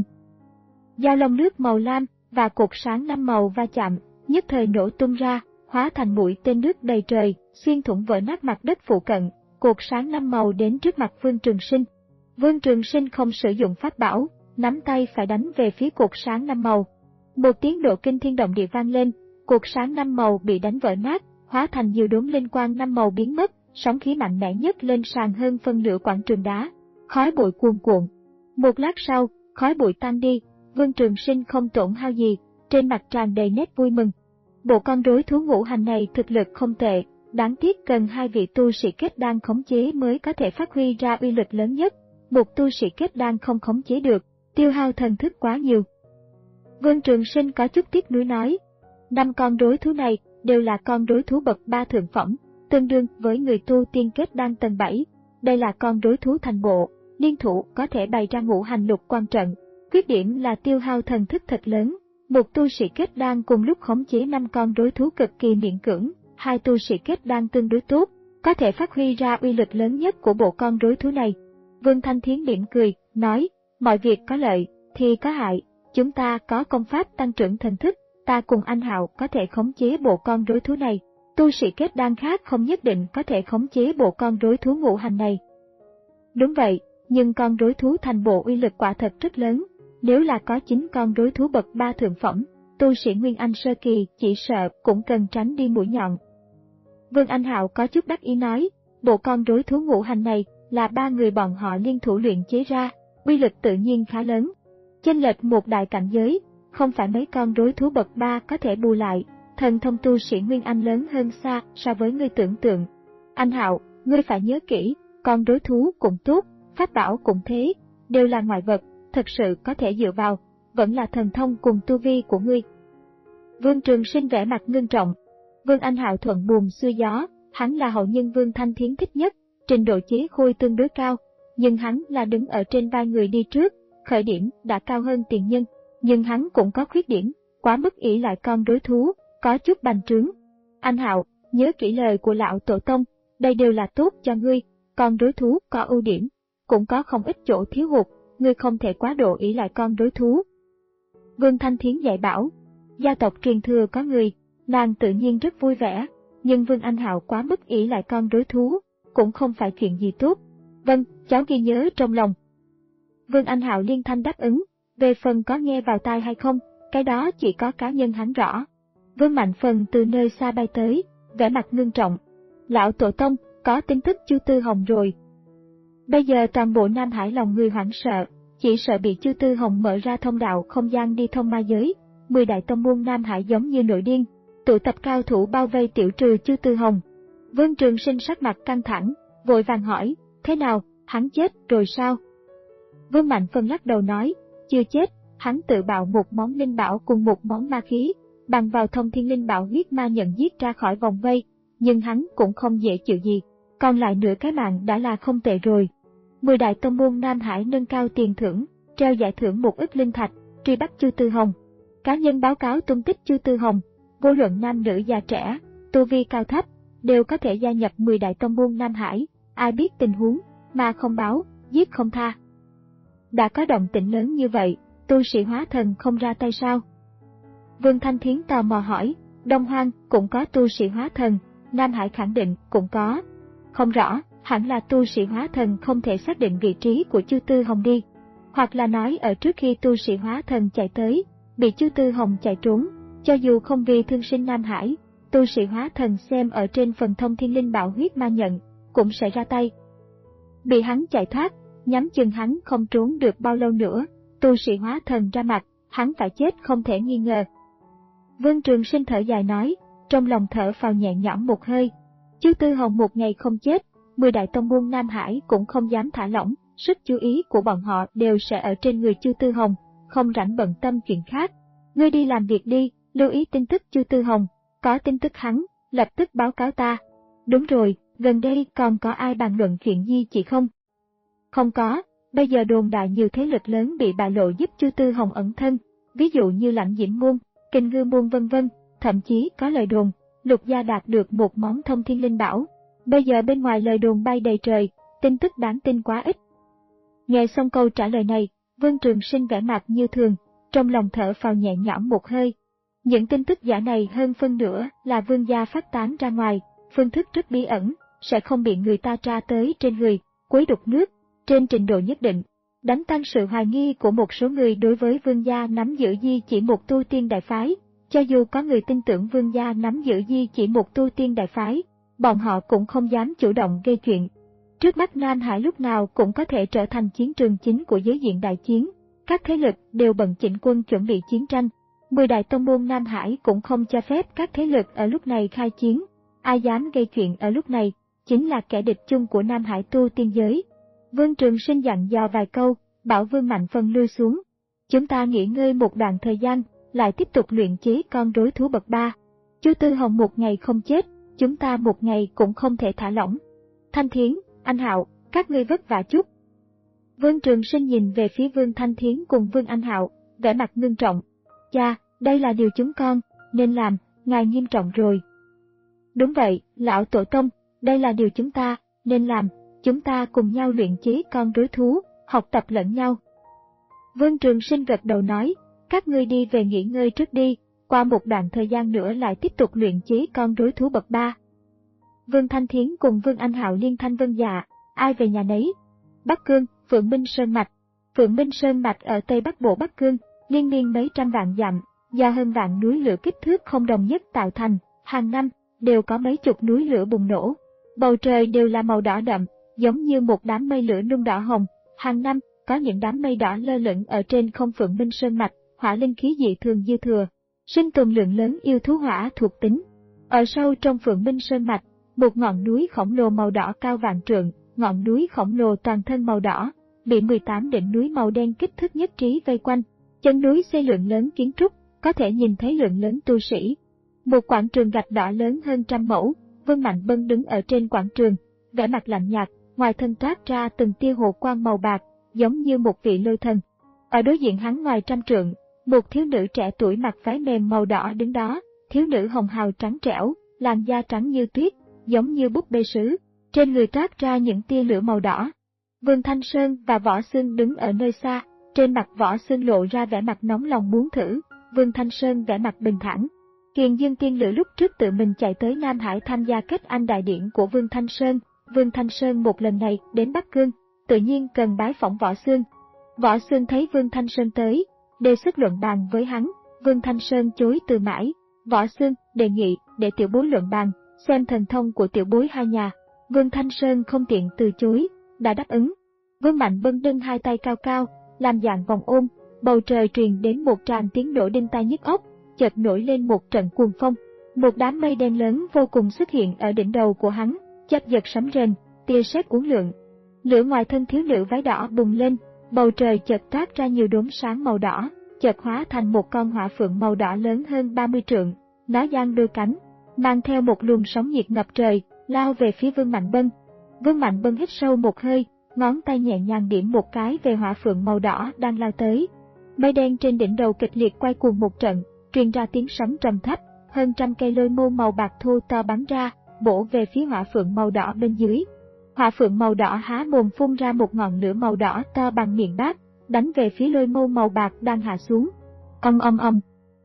Dao long nước màu lam và cột sáng năm màu va chạm, nhất thời nổ tung ra, hóa thành mũi tên nước đầy trời, xuyên thủng vỡ nát mặt đất phụ cận, cột sáng năm màu đến trước mặt Vương Trường Sinh. Vương Trường Sinh không sử dụng pháp bảo, nắm tay phải đánh về phía cột sáng năm màu. Một tiếng độ kinh thiên động địa vang lên, cột sáng năm màu bị đánh vỡ nát, hóa thành nhiều đốm linh quang năm màu biến mất, sóng khí mạnh mẽ nhất lên sàn hơn phân nửa quảng trường đá. Khói bụi cuồn cuộn. Một lát sau, khói bụi tan đi, Vương Trường Sinh không tổn hao gì, trên mặt tràn đầy nét vui mừng. Bộ con rối thú ngũ hành này thực lực không tệ, đáng tiếc cần hai vị tu sĩ kết đan khống chế mới có thể phát huy ra uy lực lớn nhất. Một tu sĩ kết đan không khống chế được, tiêu hao thần thức quá nhiều. Vương Trường Sinh có chút tiếc nuối nói, năm con rối thú này đều là con rối thú bậc ba thượng phẩm, tương đương với người tu tiên kết đan tầng bảy. Đây là con rối thú thành bộ, liên thủ có thể bày ra ngũ hành lục quan trận. Khuyết điểm là tiêu hao thần thức thật lớn. Một tu sĩ kết đan cùng lúc khống chế năm con rối thú cực kỳ miễn cưỡng, hai tu sĩ kết đan tương đối tốt, có thể phát huy ra uy lực lớn nhất của bộ con rối thú này. Vương Thanh Thiến mỉm cười, nói, mọi việc có lợi, thì có hại, chúng ta có công pháp tăng trưởng thần thức, ta cùng anh Hạo có thể khống chế bộ con rối thú này, tu sĩ kết đan khác không nhất định có thể khống chế bộ con rối thú ngũ hành này. Đúng vậy, nhưng con rối thú thành bộ uy lực quả thật rất lớn, nếu là có chín con rối thú bậc ba thượng phẩm, tu sĩ Nguyên Anh sơ kỳ chỉ sợ cũng cần tránh đi mũi nhọn. Vương Anh Hạo có chút đắc ý nói, bộ con rối thú ngũ hành này là ba người bọn họ liên thủ luyện chế ra, uy lực tự nhiên khá lớn. Chênh lệch một đại cảnh giới, không phải mấy con rối thú bậc ba có thể bù lại, thần thông tu sĩ Nguyên Anh lớn hơn xa so với ngươi tưởng tượng. Anh Hạo, ngươi phải nhớ kỹ, con rối thú cũng tốt, pháp bảo cũng thế, đều là ngoại vật, thật sự có thể dựa vào, vẫn là thần thông cùng tu vi của ngươi. Vương Trường Sinh vẻ mặt ngưng trọng. Vương Anh Hạo thuận buồm xuôi gió, hắn là hậu nhân Vương Thanh Thiến thích nhất, trình độ chế khôi tương đối cao, nhưng hắn là đứng ở trên vai người đi trước, khởi điểm đã cao hơn tiền nhân, nhưng hắn cũng có khuyết điểm, quá mức ỷ lại con rối thú, có chút bành trướng. Anh Hạo, nhớ kỹ lời của lão tổ tông, đây đều là tốt cho ngươi, con rối thú có ưu điểm, cũng có không ít chỗ thiếu hụt, ngươi không thể quá độ ỷ lại con rối thú. Vương Thanh Thiến dạy bảo, gia tộc truyền thừa có người, nàng tự nhiên rất vui vẻ, nhưng Vương Anh Hạo quá mức ỷ lại con rối thú, cũng không phải chuyện gì tốt. Vâng, cháu ghi nhớ trong lòng. Vương Anh Hạo liên thanh đáp ứng, về phần có nghe vào tai hay không, cái đó chỉ có cá nhân hắn rõ. Vương Mạnh Phần từ nơi xa bay tới, vẻ mặt ngưng trọng. Lão tổ tông, có tin tức Chu Tư Hồng rồi. Bây giờ toàn bộ Nam Hải lòng người hoảng sợ, chỉ sợ bị Chu Tư Hồng mở ra thông đạo không gian đi thông ma giới. Mười đại tông môn Nam Hải giống như nổi điên, tụ tập cao thủ bao vây tiểu trừ Chu Tư Hồng. Vương Trường Sinh sắc mặt căng thẳng, vội vàng hỏi, thế nào, hắn chết rồi sao? Vương Mạnh Phân lắc đầu nói, chưa chết, hắn tự bạo một món linh bảo cùng một món ma khí, bằng vào thông thiên linh bảo huyết ma nhận giết ra khỏi vòng vây, nhưng hắn cũng không dễ chịu gì, còn lại nửa cái mạng đã là không tệ rồi. mười đại tông môn Nam Hải nâng cao tiền thưởng, treo giải thưởng một ức linh thạch, truy bắt Chu Tư Hồng. Cá nhân báo cáo tung tích Chu Tư Hồng, vô luận nam nữ già trẻ, tu vi cao thấp, đều có thể gia nhập mười đại tông môn Nam Hải, ai biết tình huống, mà không báo, giết không tha. Đã có động tĩnh lớn như vậy, tu sĩ hóa thần không ra tay sao? Vương Thanh Thiến tò mò hỏi, Đông Hoang cũng có tu sĩ hóa thần, Nam Hải khẳng định cũng có. Không rõ, hẳn là tu sĩ hóa thần không thể xác định vị trí của Chu Tư Hồng đi. Hoặc là nói ở trước khi tu sĩ hóa thần chạy tới, bị Chu Tư Hồng chạy trốn, cho dù không vì thương sinh Nam Hải, tu sĩ hóa thần xem ở trên phần thông thiên linh bảo huyết ma nhận, cũng sẽ ra tay. Bị hắn chạy thoát, nhắm chừng hắn không trốn được bao lâu nữa, tu sĩ hóa thần ra mặt, hắn phải chết không thể nghi ngờ. Vương Trường Sinh thở dài nói, trong lòng thở phào nhẹ nhõm một hơi. Chu Tư Hồng một ngày không chết, mười đại tông môn Nam Hải cũng không dám thả lỏng, sức chú ý của bọn họ đều sẽ ở trên người Chu Tư Hồng, không rảnh bận tâm chuyện khác. Ngươi đi làm việc đi, lưu ý tin tức Chu Tư Hồng, có tin tức hắn, lập tức báo cáo ta. Đúng rồi, gần đây còn có ai bàn luận chuyện gì chị không? Không có, bây giờ đồn đại nhiều thế lực lớn bị bại lộ giúp Chu Tư Hồng ẩn thân, ví dụ như Lãnh Diễm Môn, Kinh Ngư Môn vân vân, thậm chí có lời đồn, Lục Gia đạt được một món thông thiên linh bảo. Bây giờ bên ngoài lời đồn bay đầy trời, tin tức đáng tin quá ít. Nghe xong câu trả lời này, Vương Trường Sinh vẻ mặt như thường, trong lòng thở phào nhẹ nhõm một hơi. Những tin tức giả này hơn phân nửa là Vương gia phát tán ra ngoài, phương thức rất bí ẩn, sẽ không bị người ta tra tới trên người, quấy đục nước, trên trình độ nhất định, đánh tan sự hoài nghi của một số người đối với Vương gia nắm giữ di chỉ một tu tiên đại phái. Cho dù có người tin tưởng Vương gia nắm giữ di chỉ một tu tiên đại phái, bọn họ cũng không dám chủ động gây chuyện. Trước mắt Nam Hải lúc nào cũng có thể trở thành chiến trường chính của giới diện đại chiến, các thế lực đều bận chỉnh quân chuẩn bị chiến tranh. Mười đại tông môn Nam Hải cũng không cho phép các thế lực ở lúc này khai chiến, ai dám gây chuyện ở lúc này, chính là kẻ địch chung của Nam Hải tu tiên giới. Vương Trường Sinh dặn dò vài câu, bảo Vương Mạnh Phân lui xuống. Chúng ta nghỉ ngơi một đoạn thời gian, lại tiếp tục luyện chế con rối thú bậc ba. Chu Tư Hồng một ngày không chết, chúng ta một ngày cũng không thể thả lỏng. Thanh Thiến, Anh Hạo, các ngươi vất vả chút. Vương Trường Sinh nhìn về phía Vương Thanh Thiến cùng Vương Anh Hạo, vẻ mặt ngưng trọng. Cha, đây là điều chúng con nên làm, ngài nghiêm trọng rồi. Đúng vậy, lão tổ tông, đây là điều chúng ta nên làm, chúng ta cùng nhau luyện chế con rối thú, học tập lẫn nhau. Vương Trường Sinh gật đầu nói, các ngươi đi về nghỉ ngơi trước đi, qua một đoạn thời gian nữa lại tiếp tục luyện chế con rối thú bậc ba. Vương Thanh Thiến cùng Vương Anh Hạo liên thanh vân dạ, ai về nhà nấy. Bắc Cương, Phượng Minh Sơn Mạch. Phượng Minh Sơn Mạch ở Tây Bắc Bộ Bắc Cương, liên miên mấy trăm vạn dặm, do hơn vạn núi lửa kích thước không đồng nhất tạo thành, hàng năm đều có mấy chục núi lửa bùng nổ. Bầu trời đều là màu đỏ đậm, giống như một đám mây lửa nung đỏ hồng, hàng năm có những đám mây đỏ lơ lửng ở trên không Phượng Minh Sơn Mạch, hỏa linh khí dị thường dư thừa, sinh tồn lượng lớn yêu thú hỏa thuộc tính. Ở sâu trong Phượng Minh Sơn Mạch, một ngọn núi khổng lồ màu đỏ cao vạn trượng, ngọn núi khổng lồ toàn thân màu đỏ, bị mười tám đỉnh núi màu đen kích thước nhất trí vây quanh. Chân núi xây lượng lớn kiến trúc, có thể nhìn thấy lượng lớn tu sĩ. Một quảng trường gạch đỏ lớn hơn trăm mẫu, Vương Mạnh Bân đứng ở trên quảng trường, vẻ mặt lạnh nhạt, ngoài thân toát ra từng tia hồ quang màu bạc, giống như một vị lôi thần. Ở đối diện hắn ngoài trăm trượng, một thiếu nữ trẻ tuổi mặc váy mềm màu đỏ đứng đó, thiếu nữ hồng hào trắng trẻo, làn da trắng như tuyết, giống như búp bê sứ, trên người toát ra những tia lửa màu đỏ. Vương Thanh Sơn và Võ Xương đứng ở nơi xa, trên mặt Võ Xương lộ ra vẻ mặt nóng lòng muốn thử, Vương Thanh Sơn vẻ mặt bình thản. Kiền Dương Tiên Lữ lúc trước tự mình chạy tới Nam Hải tham gia kết anh đại điển của Vương Thanh Sơn, Vương Thanh Sơn một lần này đến Bắc Cương, tự nhiên cần bái phỏng Võ Xương. Võ Xương thấy Vương Thanh Sơn tới, đề xuất luận bàn với hắn, Vương Thanh Sơn chối từ mãi. Võ Xương đề nghị để tiểu bối luận bàn, xem thần thông của tiểu bối hai nhà. Vương Thanh Sơn không tiện từ chối, đã đáp ứng. Vương Mạnh Bân nâng hai tay cao cao, làm dạng vòng ôm, bầu trời truyền đến một tràng tiếng nổ đinh tai nhức óc, chợt nổi lên một trận cuồng phong. Một đám mây đen lớn vô cùng xuất hiện ở đỉnh đầu của hắn, chớp giật sấm rền, tia sét uốn lượn. Lửa ngoài thân thiếu nữ váy đỏ bùng lên, bầu trời chợt toát ra nhiều đốm sáng màu đỏ, chợt hóa thành một con hỏa phượng màu đỏ lớn hơn ba mươi trượng, nó giang đôi cánh, mang theo một luồng sóng nhiệt ngập trời, lao về phía Vương Mạnh Bân. Vương Mạnh Bân hít sâu một hơi, ngón tay nhẹ nhàng điểm một cái về hỏa phượng màu đỏ đang lao tới. Mây đen trên đỉnh đầu kịch liệt quay cuồng một trận, truyền ra tiếng sấm trầm thấp, hơn trăm cây lôi mâu màu bạc thô to bắn ra, bổ về phía hỏa phượng màu đỏ bên dưới. Hỏa phượng màu đỏ há mồm phun ra một ngọn lửa màu đỏ to bằng miệng bát, đánh về phía lôi mâu màu bạc đang hạ xuống. Ầm ầm ầm.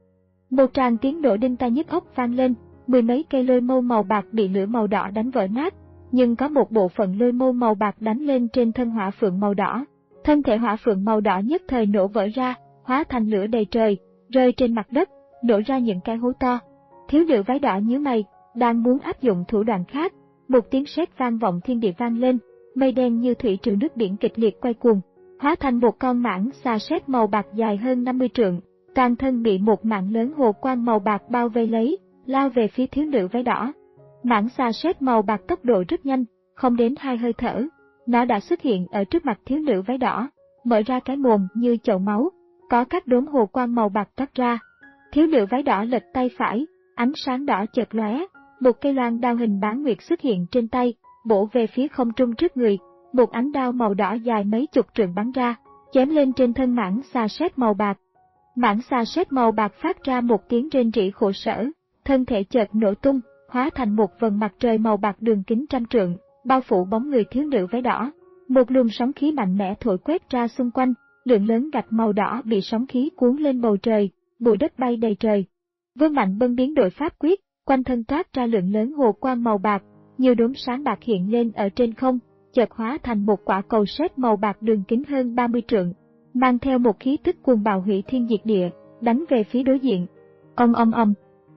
Một tràng tiếng nổ đinh tai nhức óc vang lên, mười mấy cây lôi mâu màu bạc bị lửa màu đỏ đánh vỡ nát, nhưng có một bộ phận lôi mâu màu bạc đánh lên trên thân hỏa phượng màu đỏ. Thân thể hỏa phượng màu đỏ nhất thời nổ vỡ ra, hóa thành lửa đầy trời, rơi trên mặt đất, nổ ra những cái hố to. Thiếu nữ váy đỏ nhíu mày, đang muốn áp dụng thủ đoạn khác, một tiếng sét vang vọng thiên địa vang lên, mây đen như thủy triều nước biển kịch liệt quay cuồng, hóa thành một con mãng xà sét màu bạc dài hơn năm mươi trượng, toàn thân bị một mảng lớn hồ quang màu bạc bao vây lấy, lao về phía thiếu nữ váy đỏ. Mãng xà sét màu bạc tốc độ rất nhanh, không đến hai hơi thở, nó đã xuất hiện ở trước mặt thiếu nữ váy đỏ, mở ra cái mồm như chậu máu, có các đốm hồ quang màu bạc toát ra. Thiếu nữ váy đỏ lật tay phải, ánh sáng đỏ chợt lóe, một cây loan đao hình bán nguyệt xuất hiện trên tay, bổ về phía không trung trước người, một ánh đao màu đỏ dài mấy chục trượng bắn ra, chém lên trên thân mãng xà sét màu bạc. Mãng xà sét màu bạc phát ra một tiếng rên rỉ khổ sở, thân thể chợt nổ tung, hóa thành một vầng mặt trời màu bạc đường kính trăm trượng, bao phủ bóng người thiếu nữ váy đỏ. Một luồng sóng khí mạnh mẽ thổi quét ra xung quanh, lượng lớn gạch màu đỏ bị sóng khí cuốn lên bầu trời, bụi đất bay đầy trời. Vương Mạnh Bân biến đổi pháp quyết, quanh thân toát ra lượng lớn hồ quang màu bạc, nhiều đốm sáng bạc hiện lên ở trên không, chợt hóa thành một quả cầu sét màu bạc đường kính hơn ba mươi trượng, mang theo một khí tức cuồng bạo hủy thiên diệt địa, đánh về phía đối diện. Ong ong ong.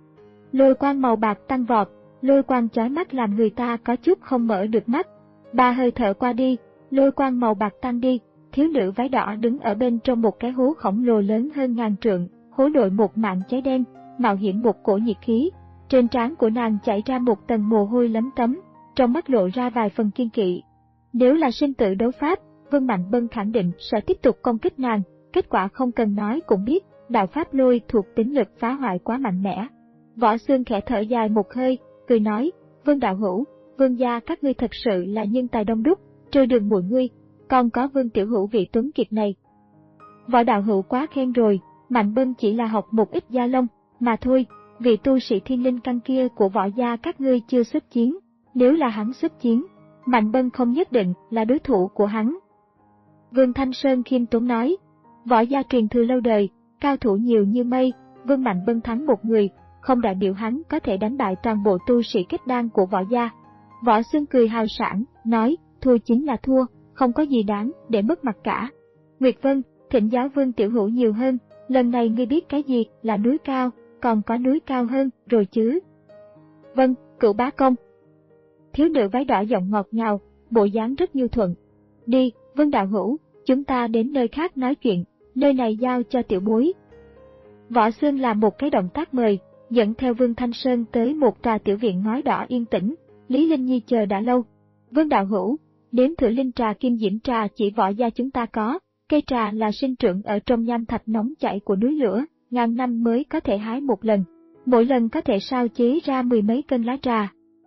Lôi quang màu bạc tăng vọt, lôi quang chói mắt làm người ta có chút không mở được mắt. Ba hơi thở qua đi, lôi quang màu bạc tăng đi, thiếu nữ váy đỏ đứng ở bên trong một cái hố khổng lồ lớn hơn ngàn trượng, hố đội một mảng cháy đen, mạo hiểm một cổ nhiệt khí. Trên trán của nàng chảy ra một tầng mồ hôi lấm tấm, trong mắt lộ ra vài phần kiên kỵ. Nếu là sinh tử đấu pháp, Vương Mạnh Bân khẳng định sẽ tiếp tục công kích nàng, kết quả không cần nói cũng biết, đạo pháp lôi thuộc tính lực phá hoại quá mạnh mẽ. Võ Xương khẽ thở dài một hơi, cười nói, Vương đạo hữu, Vương gia các ngươi thật sự là nhân tài đông đúc, trừ đường muội ngươi, còn có Vương tiểu hữu vị tuấn kiệt này. Võ đạo hữu quá khen rồi, Mạnh Bân chỉ là học một ít gia lông, mà thôi. Vị tu sĩ thiên linh căn kia của võ gia các ngươi chưa xuất chiến, nếu là hắn xuất chiến, Mạnh Bân không nhất định là đối thủ của hắn. Vương Thanh Sơn khiêm tốn nói, võ gia truyền thừa lâu đời, cao thủ nhiều như mây, Vương Mạnh Bân thắng một người, không đại biểu hắn có thể đánh bại toàn bộ tu sĩ kết đan của võ gia. Võ Xương cười hào sảng, nói, thua chính là thua, không có gì đáng để mất mặt cả. Nguyệt Vân, thỉnh giáo Vương tiểu hữu nhiều hơn, lần này ngươi biết cái gì là núi cao, còn có núi cao hơn, rồi chứ. Vâng, cửu bá công. Thiếu nữ váy đỏ giọng ngọt ngào, bộ dáng rất nhu thuận. Đi, Vương đạo hữu, chúng ta đến nơi khác nói chuyện, nơi này giao cho tiểu bối. Võ Xương làm một cái động tác mời, dẫn theo Vương Thanh Sơn tới một trà tiểu viện ngói đỏ yên tĩnh. Lý Linh Nhi chờ đã lâu. Vương đạo hữu, nếm thử linh trà kim diễm trà chỉ võ gia chúng ta có, cây trà là sinh trưởng ở trong nham thạch nóng chảy của núi lửa, ngàn năm mới có thể hái một lần, mỗi lần có thể sao chế ra mười mấy cân lá trà.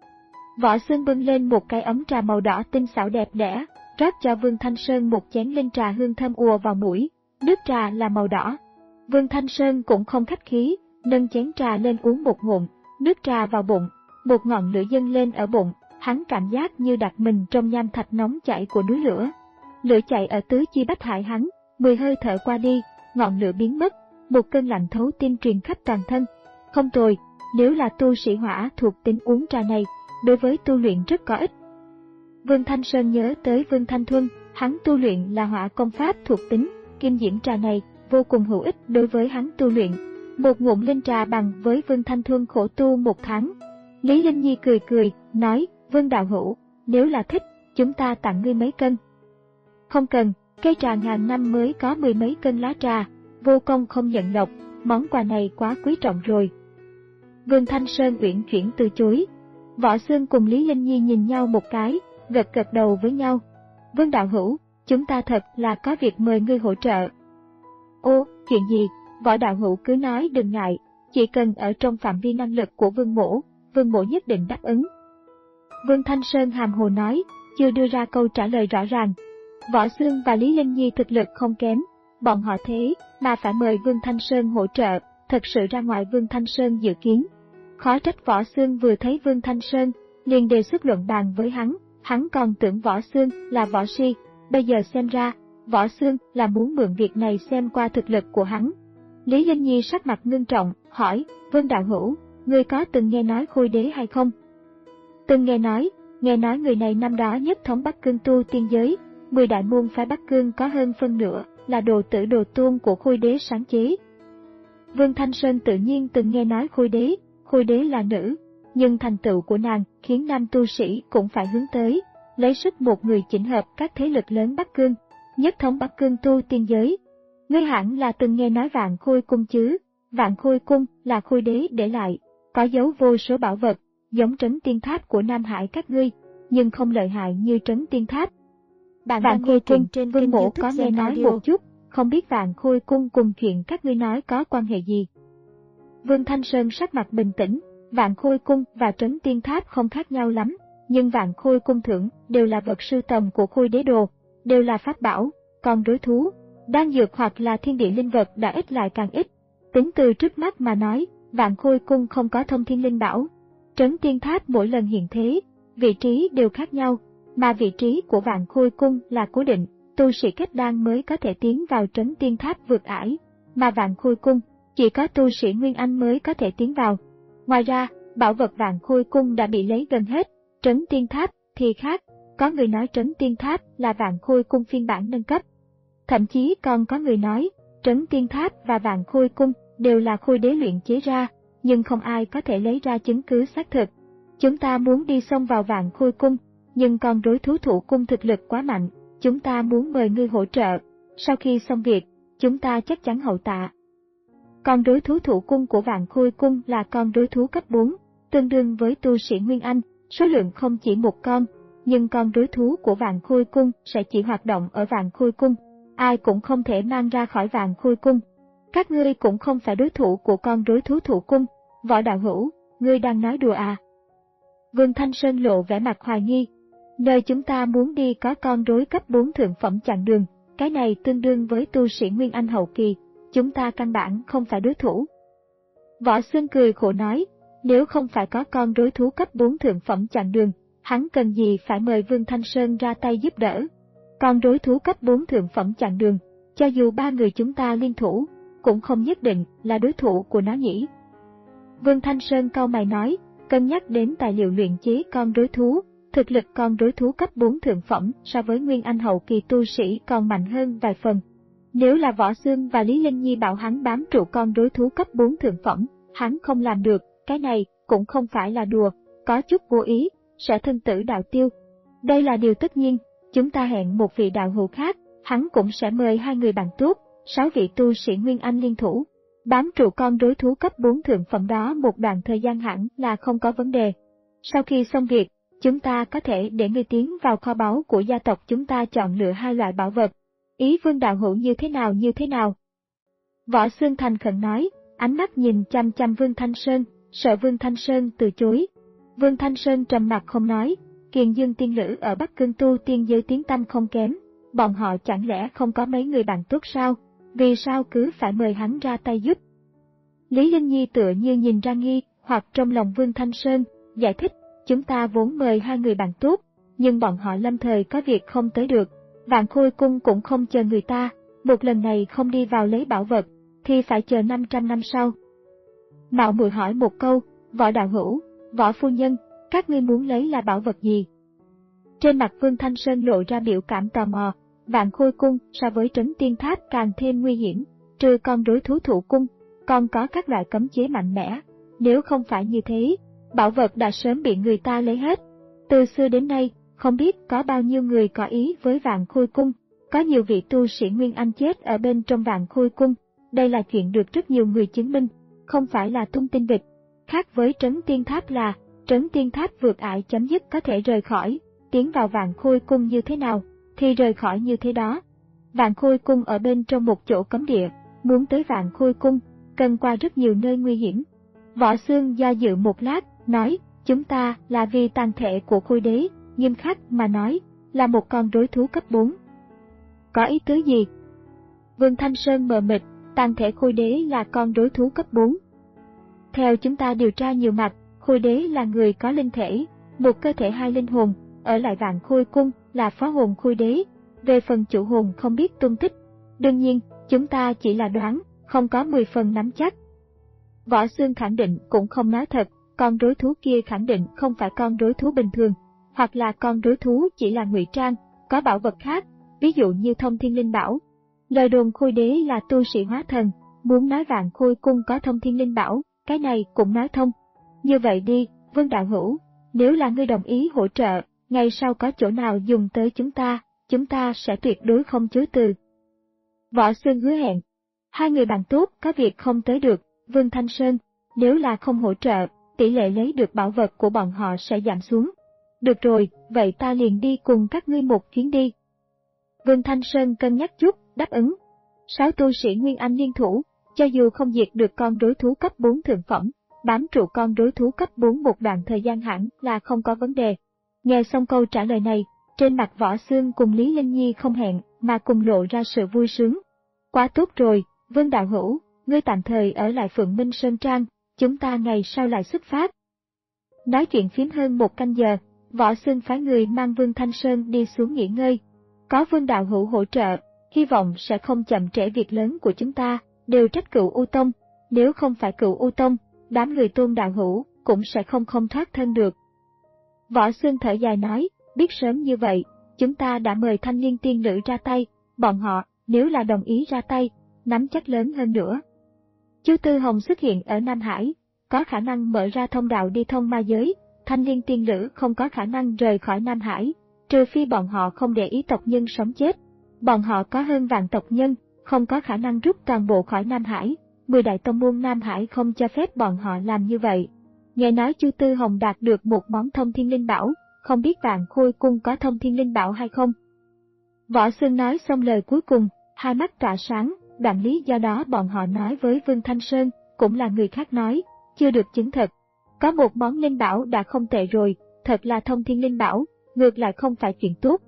Võ Xương bưng lên một cái ấm trà màu đỏ tinh xảo đẹp đẽ, rót cho Vương Thanh Sơn một chén linh trà hương thơm ùa vào mũi, nước trà là màu đỏ. Vương Thanh Sơn cũng không khách khí, nâng chén trà lên uống một ngụm, nước trà vào bụng, một ngọn lửa dâng lên ở bụng, hắn cảm giác như đặt mình trong nham thạch nóng chảy của núi lửa. Lửa chạy ở tứ chi bách hại hắn, mười hơi thở qua đi, ngọn lửa biến mất, một cơn lạnh thấu tim truyền khắp toàn thân. Không tồi, nếu là tu sĩ hỏa thuộc tính uống trà này, đối với tu luyện rất có ích. Vương Thanh Sơn nhớ tới Vương Thanh Thuân, hắn tu luyện là hỏa công pháp thuộc tính, kim diễm trà này vô cùng hữu ích đối với hắn tu luyện. Một ngụm linh trà bằng với Vương Thanh Thuân khổ tu một tháng. Lý Linh Nhi cười cười, nói, Vương đạo hữu, nếu là thích, chúng ta tặng ngươi mấy cân. Không cần, cây trà ngàn năm mới có mười mấy cân lá trà, vô công không nhận lộc, món quà này quá quý trọng rồi. Vương Thanh Sơn uyển chuyển từ chối. Võ Xương cùng Lý Linh Nhi nhìn nhau một cái, gật gật đầu với nhau. Vương đạo hữu, chúng ta thật là có việc mời ngươi hỗ trợ. Ô, chuyện gì? Võ đạo hữu cứ nói đừng ngại, chỉ cần ở trong phạm vi năng lực của Vương mỗ, Vương mỗ nhất định đáp ứng. Vương Thanh Sơn hàm hồ nói, chưa đưa ra câu trả lời rõ ràng. Võ Xương và Lý Linh Nhi thực lực không kém, bọn họ thế mà phải mời Vương Thanh Sơn hỗ trợ, thật sự ra ngoài Vương Thanh Sơn dự kiến. Khó trách Võ Xương vừa thấy Vương Thanh Sơn, liền đề xuất luận bàn với hắn, hắn còn tưởng Võ Xương là võ si, bây giờ xem ra, Võ Xương là muốn mượn việc này xem qua thực lực của hắn. Lý Linh Nhi sắc mặt ngưng trọng, hỏi, Vương đạo hữu, ngươi có từng nghe nói Khôi đế hay không? Từng nghe nói, nghe nói người này năm đó nhất thống Bắc Cương tu tiên giới, mười đại môn phái Bắc Cương có hơn phân nửa là đồ tử đồ tôn của Khôi đế sáng chế. Vương Thanh Sơn tự nhiên từng nghe nói Khôi đế, Khôi đế là nữ, nhưng thành tựu của nàng khiến nam tu sĩ cũng phải hướng tới, lấy sức một người chỉnh hợp các thế lực lớn Bắc Cương, nhất thống Bắc Cương tu tiên giới. Ngươi hẳn là từng nghe nói Vạn Khôi cung chứ? Vạn Khôi cung là Khôi đế để lại, có dấu vô số bảo vật, giống Trấn Tiên Tháp của Nam Hải các ngươi, nhưng không lợi hại như Trấn Tiên Tháp. Bạn Vạn Khôi cung trên Vương Mỗ có nghe nói audio. Một chút, không biết Vạn Khôi cung cùng chuyện các ngươi nói có quan hệ gì. Vương Thanh Sơn sắc mặt bình tĩnh, Vạn Khôi cung và Trấn Tiên Tháp không khác nhau lắm, nhưng Vạn Khôi cung thưởng đều là vật sưu tầm của Khôi đế đồ, đều là pháp bảo, còn đối thú, đan dược hoặc là thiên địa linh vật đã ít lại càng ít. Tính từ trước mắt mà nói, Vạn Khôi cung không có thông thiên linh bảo. Trấn Tiên Tháp mỗi lần hiện thế, vị trí đều khác nhau, mà vị trí của Vạn Khôi cung là cố định, tu sĩ kết đan mới có thể tiến vào Trấn Tiên Tháp vượt ải, mà Vạn Khôi cung chỉ có tu sĩ Nguyên Anh mới có thể tiến vào. Ngoài ra, bảo vật Vạn Khôi cung đã bị lấy gần hết, Trấn Tiên Tháp thì khác, có người nói Trấn Tiên Tháp là Vạn Khôi cung phiên bản nâng cấp. Thậm chí còn có người nói, Trấn Tiên Tháp và Vạn Khôi cung đều là Khôi đế luyện chế ra, nhưng không ai có thể lấy ra chứng cứ xác thực. Chúng ta muốn đi xông vào Vạn Khôi cung, nhưng con đối thú thủ cung thực lực quá mạnh, chúng ta muốn mời ngươi hỗ trợ. Sau khi xong việc, chúng ta chắc chắn hậu tạ. Con đối thú thủ cung của Vạn Khôi cung là con đối thú cấp bốn, tương đương với tu sĩ Nguyên Anh, số lượng không chỉ một con, nhưng con đối thú của Vạn Khôi cung sẽ chỉ hoạt động ở Vạn Khôi cung, ai cũng không thể mang ra khỏi Vạn Khôi cung. Các ngươi cũng không phải đối thủ của con đối thú thủ cung, Võ đạo hữu, ngươi đang nói đùa à? Vương Thanh Sơn lộ vẻ mặt hoài nghi. Nơi chúng ta muốn đi có con rối cấp bốn thượng phẩm chặn đường, cái này tương đương với tu sĩ Nguyên Anh hậu kỳ, chúng ta căn bản không phải đối thủ. Võ Xương cười khổ nói, nếu không phải có con rối thú cấp bốn thượng phẩm chặn đường, hắn cần gì phải mời Vương Thanh Sơn ra tay giúp đỡ. Con rối thú cấp bốn thượng phẩm chặn đường, cho dù ba người chúng ta liên thủ, cũng không nhất định là đối thủ của nó nhỉ. Vương Thanh Sơn cau mày nói, cân nhắc đến tài liệu luyện chế con rối thú, thực lực con rối thú cấp bốn thượng phẩm so với Nguyên Anh hậu kỳ tu sĩ còn mạnh hơn vài phần. Nếu là Võ Xương và Lý Linh Nhi bảo hắn bám trụ con rối thú cấp bốn thượng phẩm, hắn không làm được, cái này cũng không phải là đùa, có chút vô ý, sẽ thân tử đạo tiêu. Đây là điều tất nhiên, chúng ta hẹn một vị đạo hữu khác, hắn cũng sẽ mời hai người bạn tốt, sáu vị tu sĩ Nguyên Anh liên thủ. Bám trụ con rối thú cấp bốn thượng phẩm đó một đoạn thời gian hẳn là không có vấn đề. Sau khi xong việc, chúng ta có thể để ngươi tiến vào kho báu của gia tộc chúng ta chọn lựa hai loại bảo vật. Ý Vương đạo hữu như thế nào như thế nào? Võ Xương thành khẩn nói, ánh mắt nhìn chăm chăm Vương Thanh Sơn, sợ Vương Thanh Sơn từ chối. Vương Thanh Sơn trầm mặt không nói, Kiền Dương tiên lữ ở Bắc Cương tu tiên giới tiếng tăm không kém, bọn họ chẳng lẽ không có mấy người bạn tốt sao? Vì sao cứ phải mời hắn ra tay giúp? Lý Linh Nhi tựa như nhìn ra nghi hoặc trong lòng Vương Thanh Sơn, giải thích, chúng ta vốn mời hai người bạn tốt, nhưng bọn họ lâm thời có việc không tới được. Vạn Khôi cung cũng không chờ người ta, một lần này không đi vào lấy bảo vật, thì phải chờ năm trăm năm sau. Mạo muội hỏi một câu, Võ đạo hữu, Võ phu nhân, các ngươi muốn lấy là bảo vật gì? Trên mặt Vương Thanh Sơn lộ ra biểu cảm tò mò. Vạn Khôi cung so với Trấn Tiên Tháp càng thêm nguy hiểm, trừ con rối thú thủ cung, còn có các loại cấm chế mạnh mẽ. Nếu không phải như thế, bảo vật đã sớm bị người ta lấy hết. Từ xưa đến nay, không biết có bao nhiêu người có ý với Vạn Khôi cung, có nhiều vị tu sĩ Nguyên Anh chết ở bên trong Vạn Khôi cung. Đây là chuyện được rất nhiều người chứng minh, không phải là tung tin vịt. Khác với Trấn Tiên Tháp là, Trấn Tiên Tháp vượt ải chấm dứt có thể rời khỏi, tiến vào Vạn Khôi cung như thế nào, thì rời khỏi như thế đó. Vạn Khôi cung ở bên trong một chỗ cấm địa, muốn tới Vạn Khôi cung, cần qua rất nhiều nơi nguy hiểm. Võ Xương do dự một lát, nói, chúng ta là vì tàn thể của Khôi đế, nghiêm khắc mà nói, là một con rối thú cấp bốn. Có ý tứ gì? Vương Thanh Sơn mờ mịt, tàn thể Khôi Đế là con đối thú cấp bốn. Theo chúng ta điều tra nhiều mặt, Khôi Đế là người có linh thể, một cơ thể hai linh hồn, ở lại Vạn Khôi Cung là phó hồn Khôi Đế. Về phần chủ hồn không biết tung tích. Đương nhiên, chúng ta chỉ là đoán, không có mười phần nắm chắc. Võ Xương khẳng định cũng không nói thật, con đối thú kia khẳng định không phải con đối thú bình thường, hoặc là con đối thú chỉ là ngụy trang, có bảo vật khác, ví dụ như Thông Thiên Linh Bảo. Lời đồn Khôi Đế là tu sĩ hóa thần, muốn nói Vạn Khôi Cung có Thông Thiên Linh Bảo, cái này cũng nói thông. Như vậy đi, Vương Đạo Hữu, nếu là ngươi đồng ý hỗ trợ, ngày sau có chỗ nào dùng tới chúng ta, chúng ta sẽ tuyệt đối không chối từ. Võ Xương hứa hẹn. Hai người bạn tốt có việc không tới được, Vương Thanh Sơn, nếu là không hỗ trợ, tỷ lệ lấy được bảo vật của bọn họ sẽ giảm xuống. Được rồi, vậy ta liền đi cùng các ngươi một chuyến đi. Vương Thanh Sơn cân nhắc chút, đáp ứng. Sáu tu sĩ Nguyên Anh liên thủ, cho dù không diệt được con đối thú cấp bốn thượng phẩm, bám trụ con đối thú cấp bốn một đoạn thời gian hẳn là không có vấn đề. Nghe xong câu trả lời này, trên mặt Võ Xương cùng Lý Linh Nhi không hẹn mà cùng lộ ra sự vui sướng. Quá tốt rồi, Vương Đạo Hữu, ngươi tạm thời ở lại Phượng Minh Sơn Trang, chúng ta ngày sau lại xuất phát. Nói chuyện phím hơn một canh giờ, Võ Xương phái người mang Vương Thanh Sơn đi xuống nghỉ ngơi. Có Vương Đạo Hữu hỗ trợ, hy vọng sẽ không chậm trễ việc lớn của chúng ta, đều trách Cửu U Tông. Nếu không phải Cửu U Tông, đám người Tôn Đạo Hữu cũng sẽ không không thoát thân được. Võ Xương thở dài nói, biết sớm như vậy, chúng ta đã mời thanh niên tiên nữ ra tay, bọn họ, nếu là đồng ý ra tay, nắm chắc lớn hơn nữa. Chu Tư Hồng xuất hiện ở Nam Hải, có khả năng mở ra thông đạo đi thông ma giới, thanh niên tiên nữ không có khả năng rời khỏi Nam Hải, trừ phi bọn họ không để ý tộc nhân sống chết. Bọn họ có hơn vạn tộc nhân, không có khả năng rút toàn bộ khỏi Nam Hải, mười đại tông môn Nam Hải không cho phép bọn họ làm như vậy. Nghe nói Chu Tư Hồng đạt được một món Thông Thiên Linh Bảo, không biết Vạn Khôi Cung có Thông Thiên Linh Bảo hay không? Võ Xương nói xong lời cuối cùng, hai mắt tỏa sáng, đoạn lý do đó bọn họ nói với Vương Thanh Sơn, cũng là người khác nói, chưa được chứng thực. Có một món linh bảo đã không tệ rồi, thật là Thông Thiên Linh Bảo, ngược lại không phải chuyện tốt.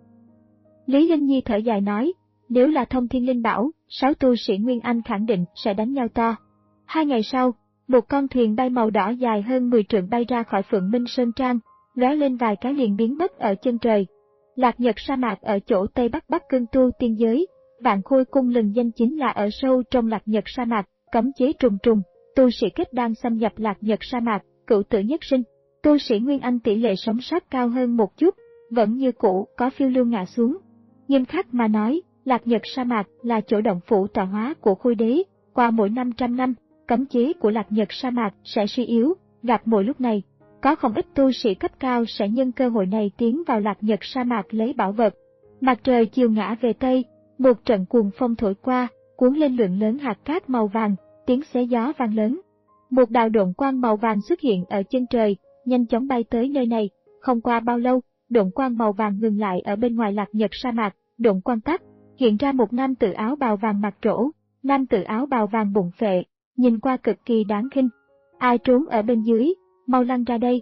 Lý Linh Nhi thở dài nói, nếu là Thông Thiên Linh Bảo, sáu tu sĩ Nguyên Anh khẳng định sẽ đánh nhau to. Hai ngày sau, một con thuyền bay màu đỏ dài hơn mười trượng bay ra khỏi Phượng Minh Sơn Trang, lóe lên vài cái liền biến mất ở chân trời. Lạc Nhật sa mạc ở chỗ Tây Bắc Bắc Cương tu tiên giới, Vạn Khôi Cung lừng danh chính là ở sâu trong Lạc Nhật sa mạc, cấm chế trùng trùng, tu sĩ kết đan xâm nhập Lạc Nhật sa mạc, cửu tử nhất sinh. Tu sĩ Nguyên Anh tỷ lệ sống sót cao hơn một chút, vẫn như cũ có phiêu lưu ngã xuống. Nghiêm khắc mà nói, Lạc Nhật sa mạc là chỗ động phủ tọa hóa của Khôi Đế, qua mỗi năm trăm năm, cấm chế của Lạc Nhật sa mạc sẽ suy yếu, gặp mỗi lúc này, có không ít tu sĩ cấp cao sẽ nhân cơ hội này tiến vào Lạc Nhật sa mạc lấy bảo vật. Mặt trời chiều ngã về Tây, một trận cuồng phong thổi qua, cuốn lên lượng lớn hạt cát màu vàng, tiếng xé gió vang lớn. Một đạo độn quang màu vàng xuất hiện ở chân trời, nhanh chóng bay tới nơi này, không qua bao lâu, độn quang màu vàng ngừng lại ở bên ngoài Lạc Nhật sa mạc, độn quang tắt, hiện ra một nam tử áo bào vàng mặt trổ, nam tử áo bào vàng bụng phệ, nhìn qua cực kỳ đáng khinh. Ai trốn ở bên dưới, mau lăn ra đây.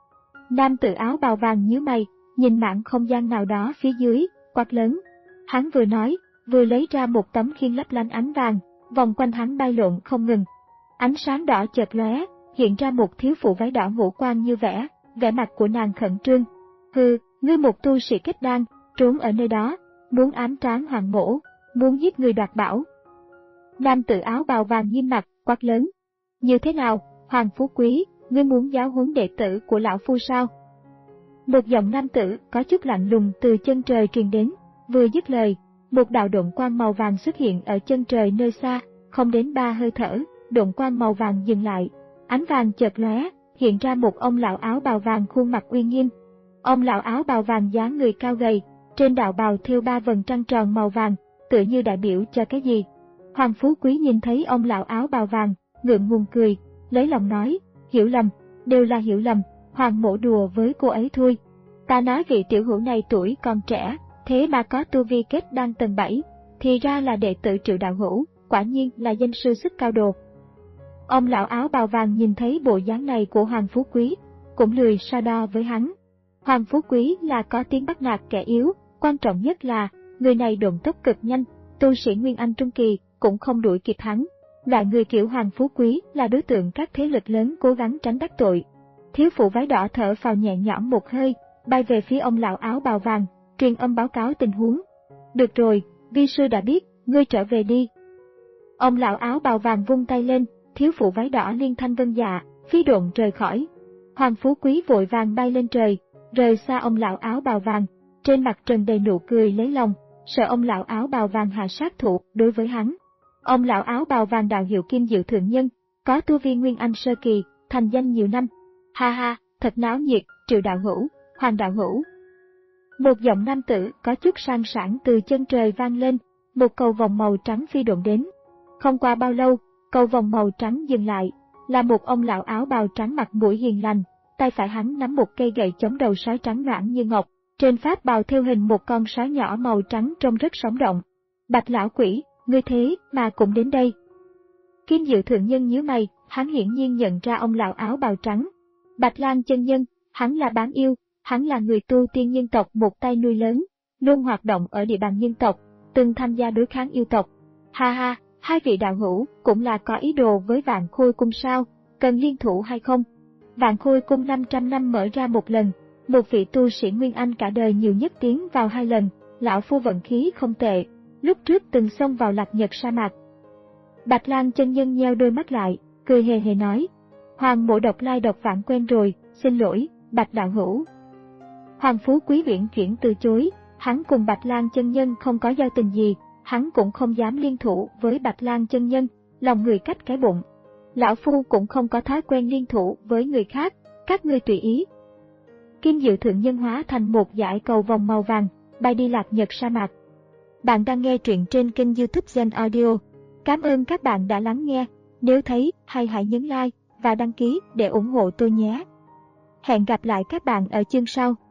Nam tử áo bào vàng nhíu mày, nhìn mảng không gian nào đó phía dưới, quát lớn. Hắn vừa nói, vừa lấy ra một tấm khiên lấp lánh ánh vàng, vòng quanh hắn bay lộn không ngừng. Ánh sáng đỏ chợt lóe, hiện ra một thiếu phụ váy đỏ ngũ quan như vẽ, vẻ mặt của nàng khẩn trương. Hừ, ngươi một tu sĩ kết đan, trốn ở nơi đó, muốn ám toán hoàng mổ, muốn giết người đoạt bảo. Nam tử áo bào vàng nghiêm mặt, quát lớn. Như thế nào, Hoàng Phú Quý, ngươi muốn giáo huấn đệ tử của lão phu sao? Một giọng nam tử có chút lạnh lùng từ chân trời truyền đến, vừa dứt lời, một đạo độn quang màu vàng xuất hiện ở chân trời nơi xa, không đến ba hơi thở, độn quang màu vàng dừng lại, ánh vàng chợt lóe, hiện ra một ông lão áo bào vàng khuôn mặt uy nghiêm. Ông lão áo bào vàng dáng người cao gầy, trên đạo bào thêu ba vầng trăng tròn màu vàng, tựa như đại biểu cho cái gì. Hoàng Phú Quý nhìn thấy ông lão áo bào vàng, ngượng ngùng cười, lấy lòng nói, hiểu lầm, đều là hiểu lầm, Hoàng mổ đùa với cô ấy thôi. Ta nói vị tiểu hữu này tuổi còn trẻ, thế mà có tu vi kết đan tầng bảy, thì ra là đệ tử Triệu đạo hữu, quả nhiên là danh sư sức cao đồ. Ông lão áo bào vàng nhìn thấy bộ dáng này của Hoàng Phú Quý, cũng lười so đo với hắn. Hoàng Phú Quý là có tiếng bắt nạt kẻ yếu, quan trọng nhất là, người này độn tốc cực nhanh, tu sĩ Nguyên Anh Trung Kỳ cũng không đuổi kịp hắn. Loại người kiểu Hoàng Phú Quý là đối tượng các thế lực lớn cố gắng tránh đắc tội. Thiếu phụ váy đỏ thở phào nhẹ nhõm một hơi, bay về phía ông lão áo bào vàng, truyền âm báo cáo tình huống. Được rồi, vi sư đã biết, ngươi trở về đi. Ông lão áo bào vàng vung tay lên, thiếu phụ váy đỏ liên thanh vâng dạ, phi độn rời khỏi. Hoàng Phú Quý vội vàng bay lên trời, rời xa ông lão áo bào vàng, trên mặt trần đầy nụ cười lấy lòng, sợ ông lão áo bào vàng hạ sát thủ đối với hắn. Ông lão áo bào vàng đạo hiệu Kim Diệu Thượng Nhân, có tu vi Nguyên Anh Sơ Kỳ, thành danh nhiều năm. Ha ha, thật náo nhiệt, Triệu đạo hữu, Hoàng đạo hữu. Một giọng nam tử có chút sang sảng từ chân trời vang lên, một cầu vồng màu trắng phi độn đến. Không qua bao lâu, cầu vồng màu trắng dừng lại, là một ông lão áo bào trắng mặt mũi hiền lành, tay phải hắn nắm một cây gậy chống đầu sói trắng noãn như ngọc, trên pháp bào thêu hình một con sói nhỏ màu trắng trông rất sống động. Bạch lão quỷ, ngươi thế mà cũng đến đây. Kim Diệu Thượng Nhân nhíu mày, hắn hiển nhiên nhận ra ông lão áo bào trắng. Bạch Lang chân nhân, hắn là bán yêu, hắn là người tu tiên nhân tộc một tay nuôi lớn, luôn hoạt động ở địa bàn nhân tộc, từng tham gia đối kháng yêu tộc. Ha ha, hai vị đạo hữu cũng là có ý đồ với Vạn Khôi Cung sao, cần liên thủ hay không? Vạn Khôi Cung năm trăm năm mở ra một lần, một vị tu sĩ Nguyên Anh cả đời nhiều nhất tiến vào hai lần, lão phu vận khí không tệ, lúc trước từng xông vào Lạc Nhật sa mạc. Bạch Lang chân nhân nheo đôi mắt lại, cười hề hề nói, Hoàng mộ độc lai độc vãng quen rồi, xin lỗi, Bạch đạo hữu. Hoàng Phú Quý uyển chuyển từ chối, hắn cùng Bạch Lang chân nhân không có giao tình gì, hắn cũng không dám liên thủ với Bạch Lang chân nhân, lòng người cách cái bụng. Lão phu cũng không có thói quen liên thủ với người khác, các ngươi tùy ý. Kim Diệu Thượng Nhân hóa thành một dải cầu vòng màu vàng, bay đi Lạc Nhật sa mạc. Bạn đang nghe truyện trên kênh YouTube Zen Audio. Cảm ơn các bạn đã lắng nghe, nếu thấy hay hãy nhấn like và đăng ký để ủng hộ tôi nhé. Hẹn gặp lại các bạn ở chương sau.